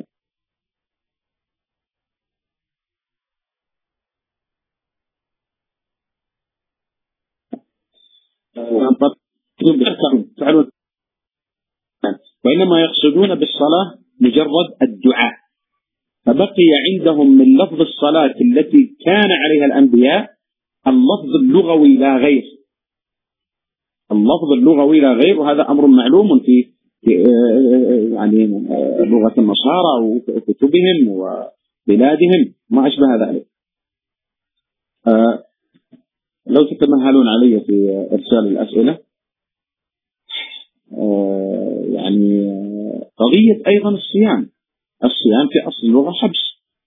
وإنما يقصدون بالصلاة مجرد الدعاء، فبقي عندهم من لفظ الصلاة التي كان عليها الأنبياء اللفظ اللغوي لا غير، اللفظ اللغوي لا غير، وهذا أمر معلوم في يعني لغة النصارى وكتبهم وبلادهم ما أشبه ذلك. لو تتمهلون علي في إرسال الأسئلة. يعني قضية أيضا الصيام في أصل اللغة حبس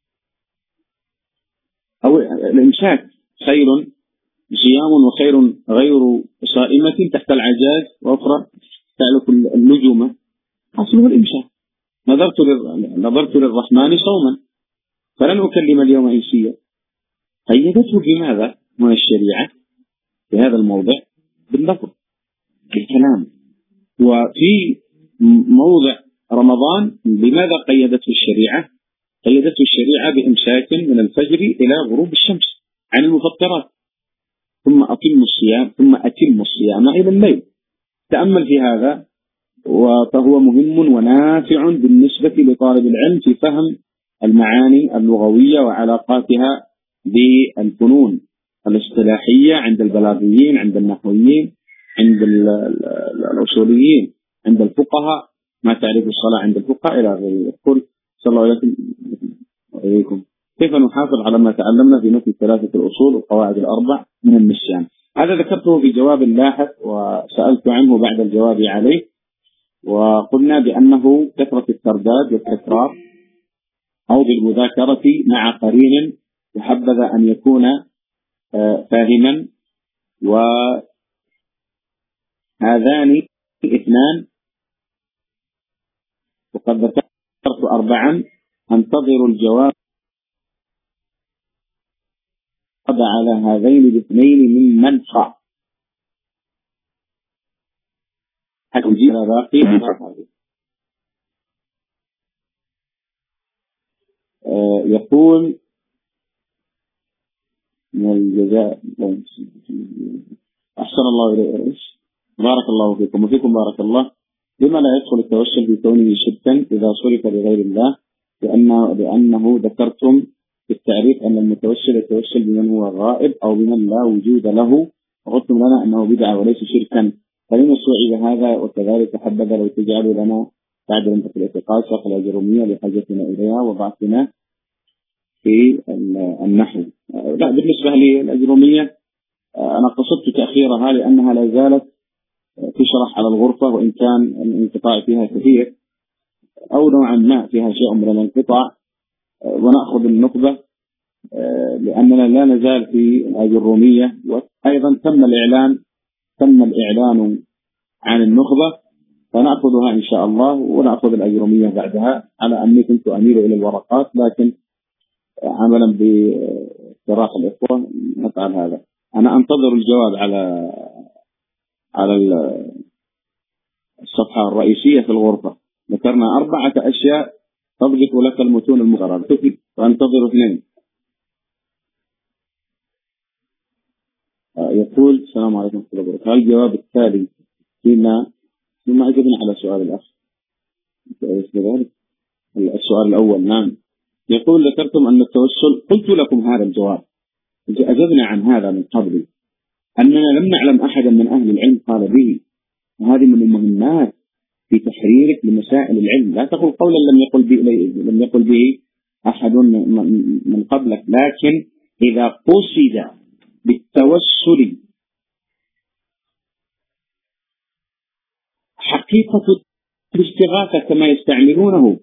أو الإمساك، خير صيام وخير غير صائمة تحت العجاز وأخرى تعلق اللجومة، أصله الإمساك. نظرت للرحمن صوما فلن أكلم اليوم إنسيا. قيدته بماذا من الشريعة في هذا الموضع؟ باللفظ بالكلام. وفي موضع رمضان بماذا قيدته الشريعة؟ قيدته الشريعة بإمساك من الفجر إلى غروب الشمس عن المفطرات، ثم أتم الصيام إلى الليل. تأمل في هذا، فهو مهم ونافع بالنسبة لطالب العلم في فهم المعاني اللغوية وعلاقاتها بالفنون. الاصطلاحية عند البلاغيين، عند النحويين، عند الأصوليين، عند الفقهاء، ما تعريف الصلاة عند الفقهاء إلى غيره. يقول صلى الله عليكم كيف نحافظ على ما تعلمنا في مثل 3 الأصول والقواعد الأربع من النسيان. هذا ذكرته في جواب لاحق وسألت عنه بعد الجواب عليه، وقلنا بأنه كثرة الترداد والتكرار أو بالمذاكرة مع قرين وحبذا أن يكون فاهما، وهذان 2. وقد ذكرت 4. انتظروا الجواب على هذين الاثنين ممن شاء. هتجيب باقي يقول من الجزاء. أحسن الله إليه الرئيس، بارك الله فيكم وفيكم بارك الله. لما لا يدخل التوسل في كونه شركا إذا صرف لغير الله؟ لأنه ذكرتم في التعريف أن المتوسل يتوسل بمن هو غائب أو بمن لا وجود له، وقلتم لنا أنه بدعة وليس شركا، فلما استوعب هذا؟ وكذلك حبذا لو تجعلوا لنا بعد لمحة الاعتقاد شرح الأجرومية لحاجتنا إليها وضعتنا في النحو. لا، بالنسبة للأجرومية أنا قصدت تأخيرها لأنها لا زالت تشرح على الغرفة، وإن كان الانقطاع فيها كثير أو نوعا ما فيها شيء من الانقطاع، ونأخذ النخبة لأننا لا نزال في الأجرومية. وأيضا تم الإعلان عن النخبة، فنأخذها إن شاء الله ونأخذ الأجرومية بعدها، على أني كنت أميل إلى الورقات، لكن عملا باقتراح الإخوة نفعل هذا. أنا أنتظر الجواب على الصفحة الرئيسية في الغرفة. ذكرنا 4 أشياء تضبط لك المتون المقررة، فأنتظر 2. يقول السلام عليكم ورحمة الله وبركاته. الجواب التالي ثم أجبنا على سؤال الأخ. السؤال الأول نعم. يقول ذكرتم أن التوسل، قلت لكم هذا الجواب، أجبنا عن هذا من قبل، أننا لم نعلم أحدا من أهل العلم قال به، وهذه من المهمات في تحريرك لمسائل العلم. لا تقول قولا لم يقل به أحد من قبلك، لكن إذا قصد بالتوسل حقيقة الاستغاثة كما يستعملونه،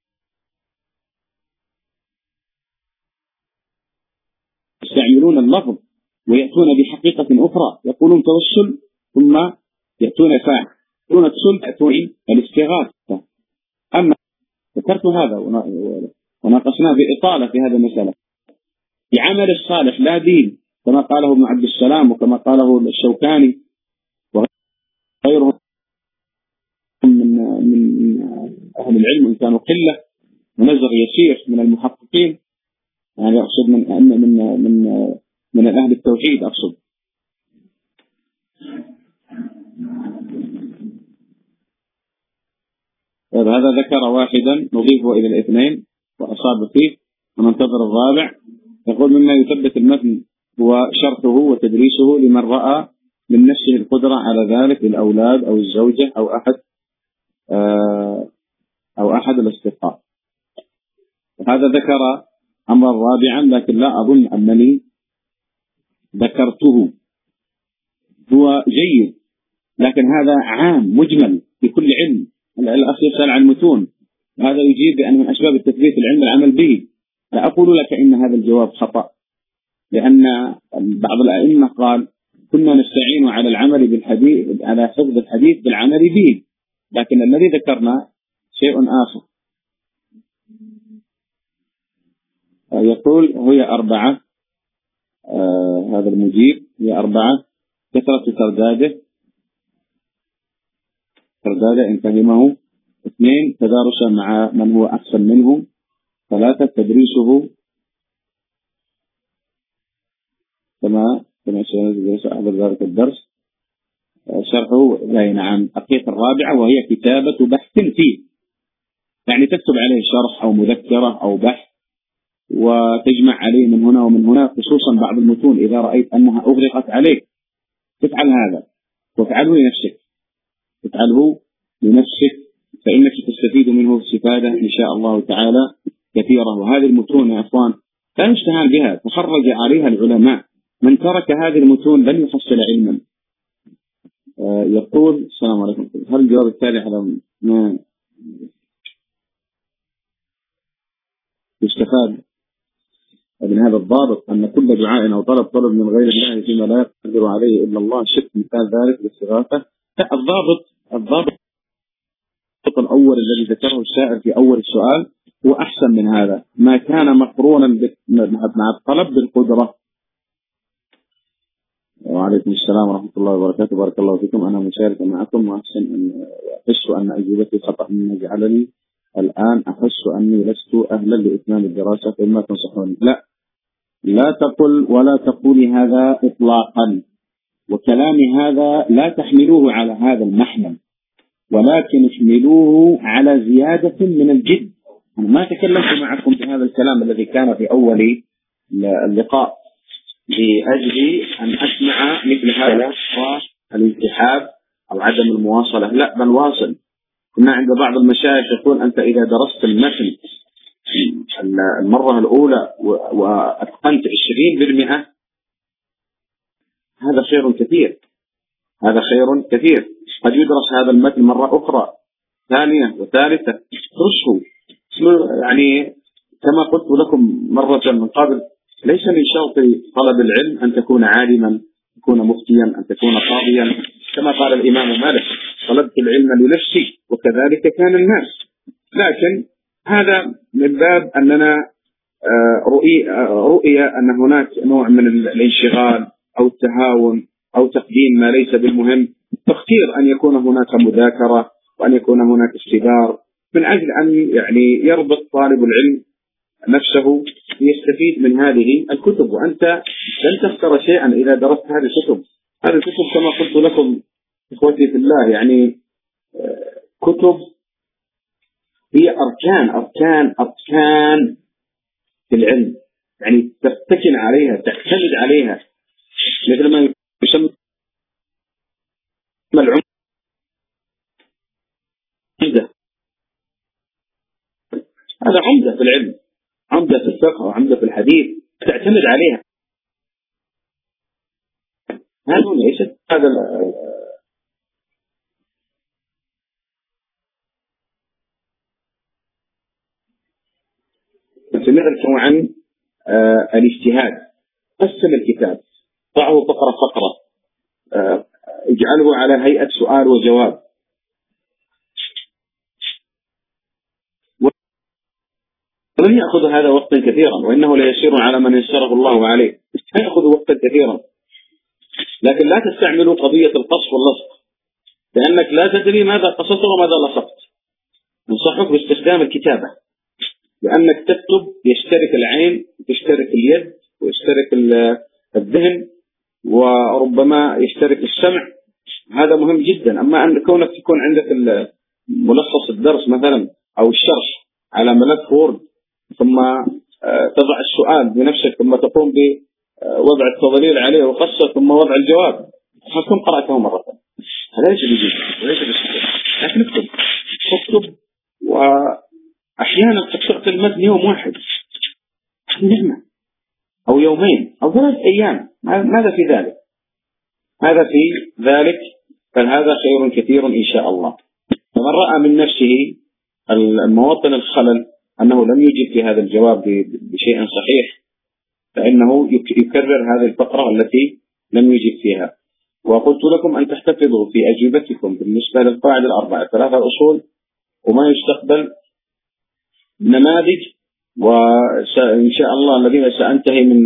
يستعملون اللفظ ويأتون بحقيقة أخرى، يقولون توسل ثم يأتون فاعل، يأتون تسل يأتون الاستغاثة. أما ذكرت هذا وناقشنا بإطالة في هذا المسألة. بعمل الصالح لا دين، كما قاله ابن عبد السلام وكما قاله الشوكاني وغيرهم من أهل العلم، إن كانوا قلة ونزغ يسير من المحققين، يعني أقصد من أهل التوحيد أقصد. هذا ذكر واحدا نضيفه إلى 2 وأصاب فيه وننتظر الرابع. يقول مما يثبت المتن هو شرحه وتدريسه لمن رأى من نفسه القدرة على ذلك، الأولاد أو الزوجة أو أحد الأصدقاء. وهذا ذكر أمرا رابعا، لكن لا أظن أنني ذكرته. هو جيد، لكن هذا عام مجمل في كل علم. الأخ يسأل عن متون، هذا يجيب بأن من أسباب التثبيت العلم العمل به. لا أقول لك إن هذا الجواب خطأ، لأن بعض الأئمة قال كنا نستعين على العمل بالحديث، على حفظ الحديث بالعمل به، لكن الذي ذكرنا شيء آخر. يقول هي 4، هذا المجيب هي 4: كثرة ترداده إن فهمه. 2 تدارسه مع من هو أحسن منه. 3 تدريسه كما سيدرس أحضر ذلك الدرس. شرحه باين عن حقيقة 4، وهي كتابة بحث فيه، يعني تكتب عليه شرح أو مذكرة أو بحث وتجمع عليه من هنا ومن هنا، خصوصا بعض المتون إذا رأيت أنها أغلقت عليك تفعل هذا، وافعله لنفسك، افعله لنفسك، فإنك تستفيد منه استفادة إن شاء الله تعالى كثيرة. وهذه المتون يا أخوان لا يستهان بها، تخرج عليها العلماء، من ترك هذه المتون لن يحصل علما. يقول السلام عليكم، هل الجواب التالي على ما يستفاد من هذا الضابط أن كل دعاء أو طلب من غير الله فيما لا يقدر عليه إلا الله شك مثال ذلك الاستغاثة؟ الضابط الأول الذي ذكره الشاعر في أول السؤال هو أحسن من هذا، ما كان مقرونا مع الطلب بالقدرة. وعليكم السلام ورحمة الله وبركاته، بارك الله فيكم. أنا مشارك معكم وأحس أن أجوبتي خطأ مما جعلني الآن أحس أني لست أهلا لإتمام الدراسة، فإما تنصحوني. لا تقل ولا تقولي هذا إطلاقا، وكلامي هذا لا تحملوه على هذا المحمل، ولكن احملوه على زيادة من الجد. أنا ما تكلمت معكم بهذا الكلام الذي كان في أول اللقاء لأجل أن أسمع مثل هذا الانسحاب أو عدم المواصلة، لا بل واصل. كنا عند بعض المشايخ يقول أنت إذا درست المتن المرة الأولى وأتقنت 20%، هذا خير كثير، هذا خير كثير. قد يدرس هذا المتن مرة أخرى ثانية وثالثة ترشه. يعني كما قلت لكم مرة من قبل، ليس من شرط طلب العلم أن تكون عالما، أن تكون مفتيا، أن تكون قاضيا، كما قال الإمام مالك طلبت العلم لنفسي وكذلك كان الناس. لكن هذا من باب أننا رؤية أن هناك نوع من الانشغال أو التهاون أو تقديم ما ليس بالمهم، تختير أن يكون هناك مذاكرة وأن يكون هناك استدار من أجل أن يعني يربط طالب العلم نفسه ليستفيد من هذه الكتب. وأنت لن تخسر شيئا إذا درست هذه الكتب. هذه الكتب كما قلت لكم إخوتي في الله، يعني كتب هي أركان في العلم، يعني تتكن عليها، تعتمد عليها، مثل ما يسمى العمدة. هذا عمدة في العلم، عمدة في الفقه وعمدة في الحديث، تعتمد عليها. هذا ليس هذا سمعتم عن الاجتهاد. قسم الكتاب، ضعه فقرة، اجعله على هيئة سؤال وجواب، ولن يأخذ هذا وقتا كثيرا، وإنه ليسير على من يسره الله عليه، لا يأخذ وقتا كثيرا. لكن لا تستعملوا قضية القص واللصق، لأنك لا تدري ماذا قصصت وماذا لصقت. ننصحك باستخدام الكتابة، لأنك تكتب يشترك العين وتشترك اليد ويشترك الذهن وربما يشترك السمع، هذا مهم جدا. أما أن كونك تكون عندك ملخص الدرس مثلا أو الشرح على ملف وورد، ثم تضع السؤال بنفسك، ثم تقوم بوضع التظليل عليه وقصة، ثم وضع الجواب، حكم قرأته مرة، هذا ليس بجيد وليس بسهل. لكن اكتب وأحيانا قد تعطي المتن يوم واحد نعمة، أو يومين أو 3 أيام، ماذا في ذلك؟ هذا في ذلك، فهذا خير كثير إن شاء الله. فمن رأى من نفسه المواطن الخلل أنه لم يجب في هذا الجواب بشيء صحيح، فإنه يكرر هذه الفقرة التي لم يجب فيها. وقلت لكم أن تحتفظوا في أجوبتكم بالنسبة للقواعد الأربعة 3 أصول وما يستقبل نماذج. وإن شاء الله الذين سأنتهي من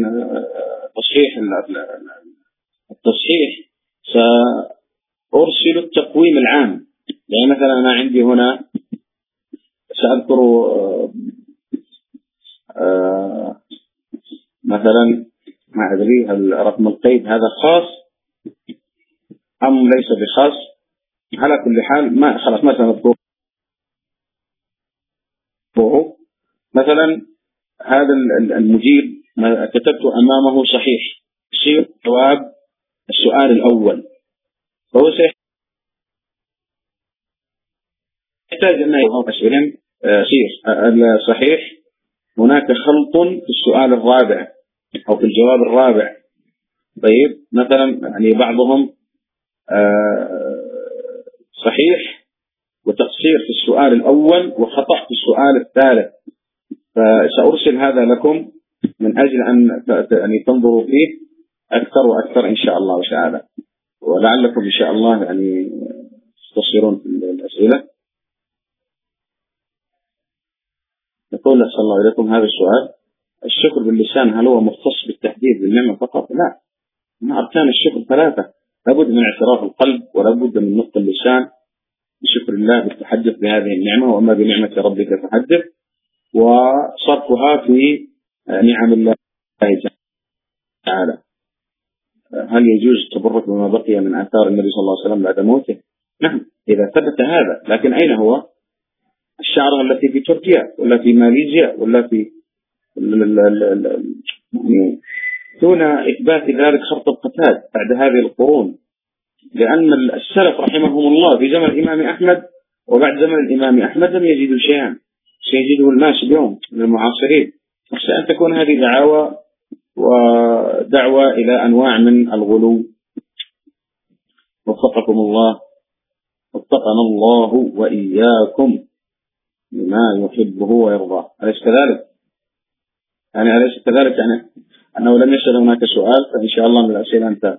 التصحيح سأرسل التقويم العام. يعني مثلا أنا عندي هنا سأذكر مثلا ما أدري هل رقم القيد هذا خاص أم ليس بخاص. على كل حال ما خلاص ما سنذكره. مثلا هذا المجيب ما كتبت أمامه صحيح، يصير جواب السؤال الأول، فهو سيحتاج أن يفهم صحيح. هناك خلط في السؤال الرابع أو في الجواب الرابع. طيب مثلا يعني بعضهم صحيح وتقصير في السؤال الأول وخطأ في السؤال الثالث، فسأرسل هذا لكم من أجل أن تنظروا فيه أكثر وأكثر إن شاء الله تعالى، ولعلكم إن شاء الله يعني تستصيرون في الأسئلة. يقول أحسن الله إليكم هذا السؤال: الشكر باللسان هل هو مختص بالتحديد بالنعمة فقط؟ لا، من أركان الشكر ثلاثة: لابد من اعتراف القلب، ولابد من نطق اللسان بشكر الله بالتحدث بهذه النعمة، وأما بنعمة ربك فحدث، وصرفها في نعم الله تعالى. هل يجوز التبرك بما بقي من آثار النبي صلى الله عليه وسلم بعد موته؟ نعم إذا ثبت هذا، لكن أين هو؟ الشعرة التي في تركيا ولا في ماليزيا ولا في دون إثبات ذلك خرط القتال بعد هذه القرون، لأن السلف رحمهم الله في زمن الإمام أحمد وبعد زمن الإمام أحمد لم يجدوا شيئا سيجده الناس اليوم من المعاصرين. أخشى أن تكون هذه دعاوى ودعوة إلى أنواع من الغلو. وفقكم الله، وفقنا الله وإياكم لما يحبه ويرضاه. أليس كذلك؟ يعني أليس كذلك يعني أنه لم يصل هناك سؤال، فإن شاء الله من الأسئلة أنت.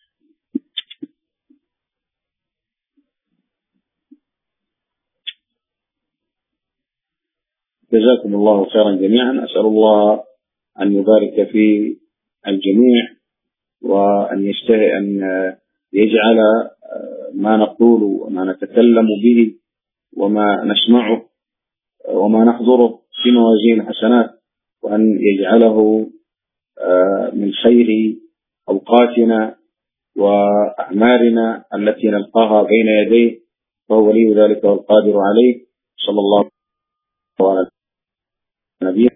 جزاكم الله خيرا جميعا. أسأل الله أن يبارك في الجميع، وأن يجعل ما نقول وما نتكلم به وما نسمعه وما نحضره في موازين حسنات، وأن يجعله من خير أوقاتنا وأعمالنا التي نلقاها بين يديه، وهو ولي ذلك والقادر عليه. صلى الله على نبينا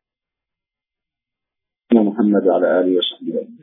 محمد وعلى آله وصحبه أجمعين.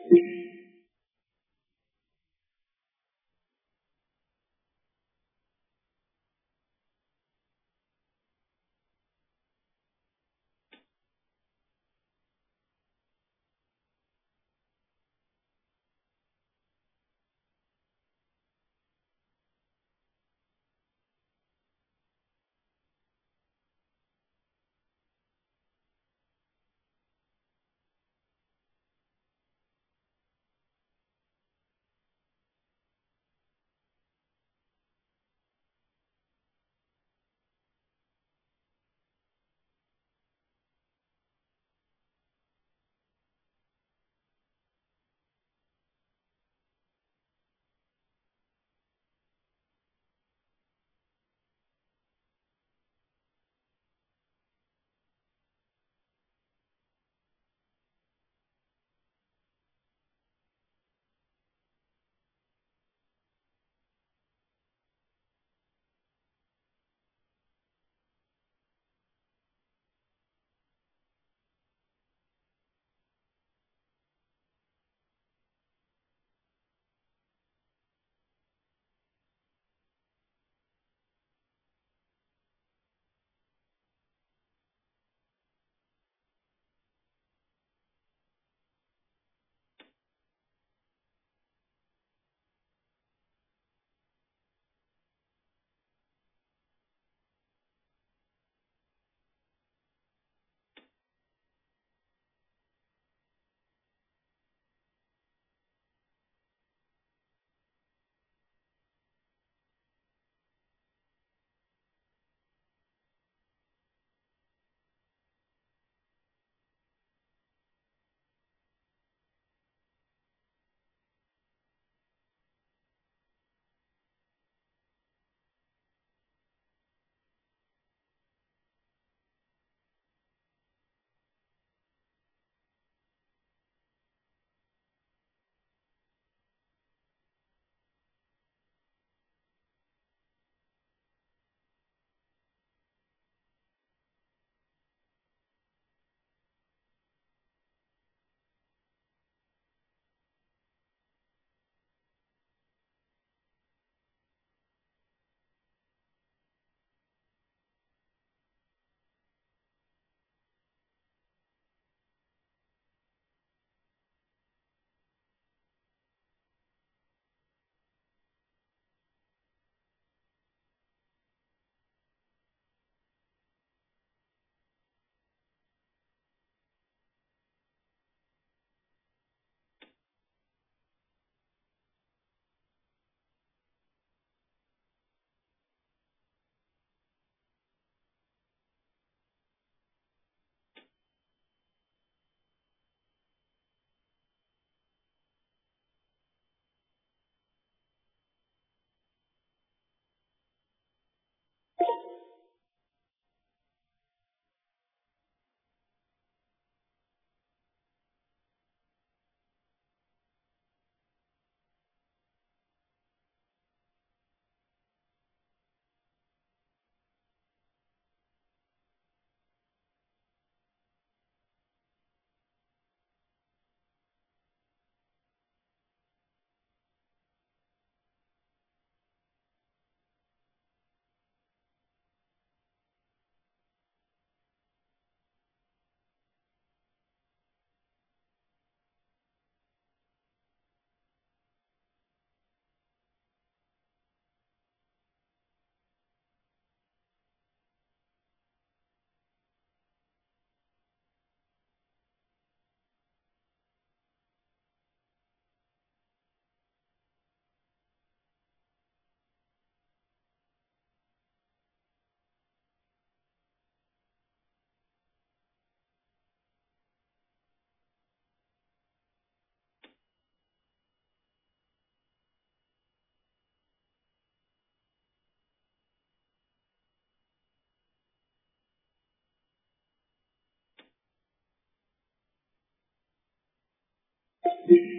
Thank you.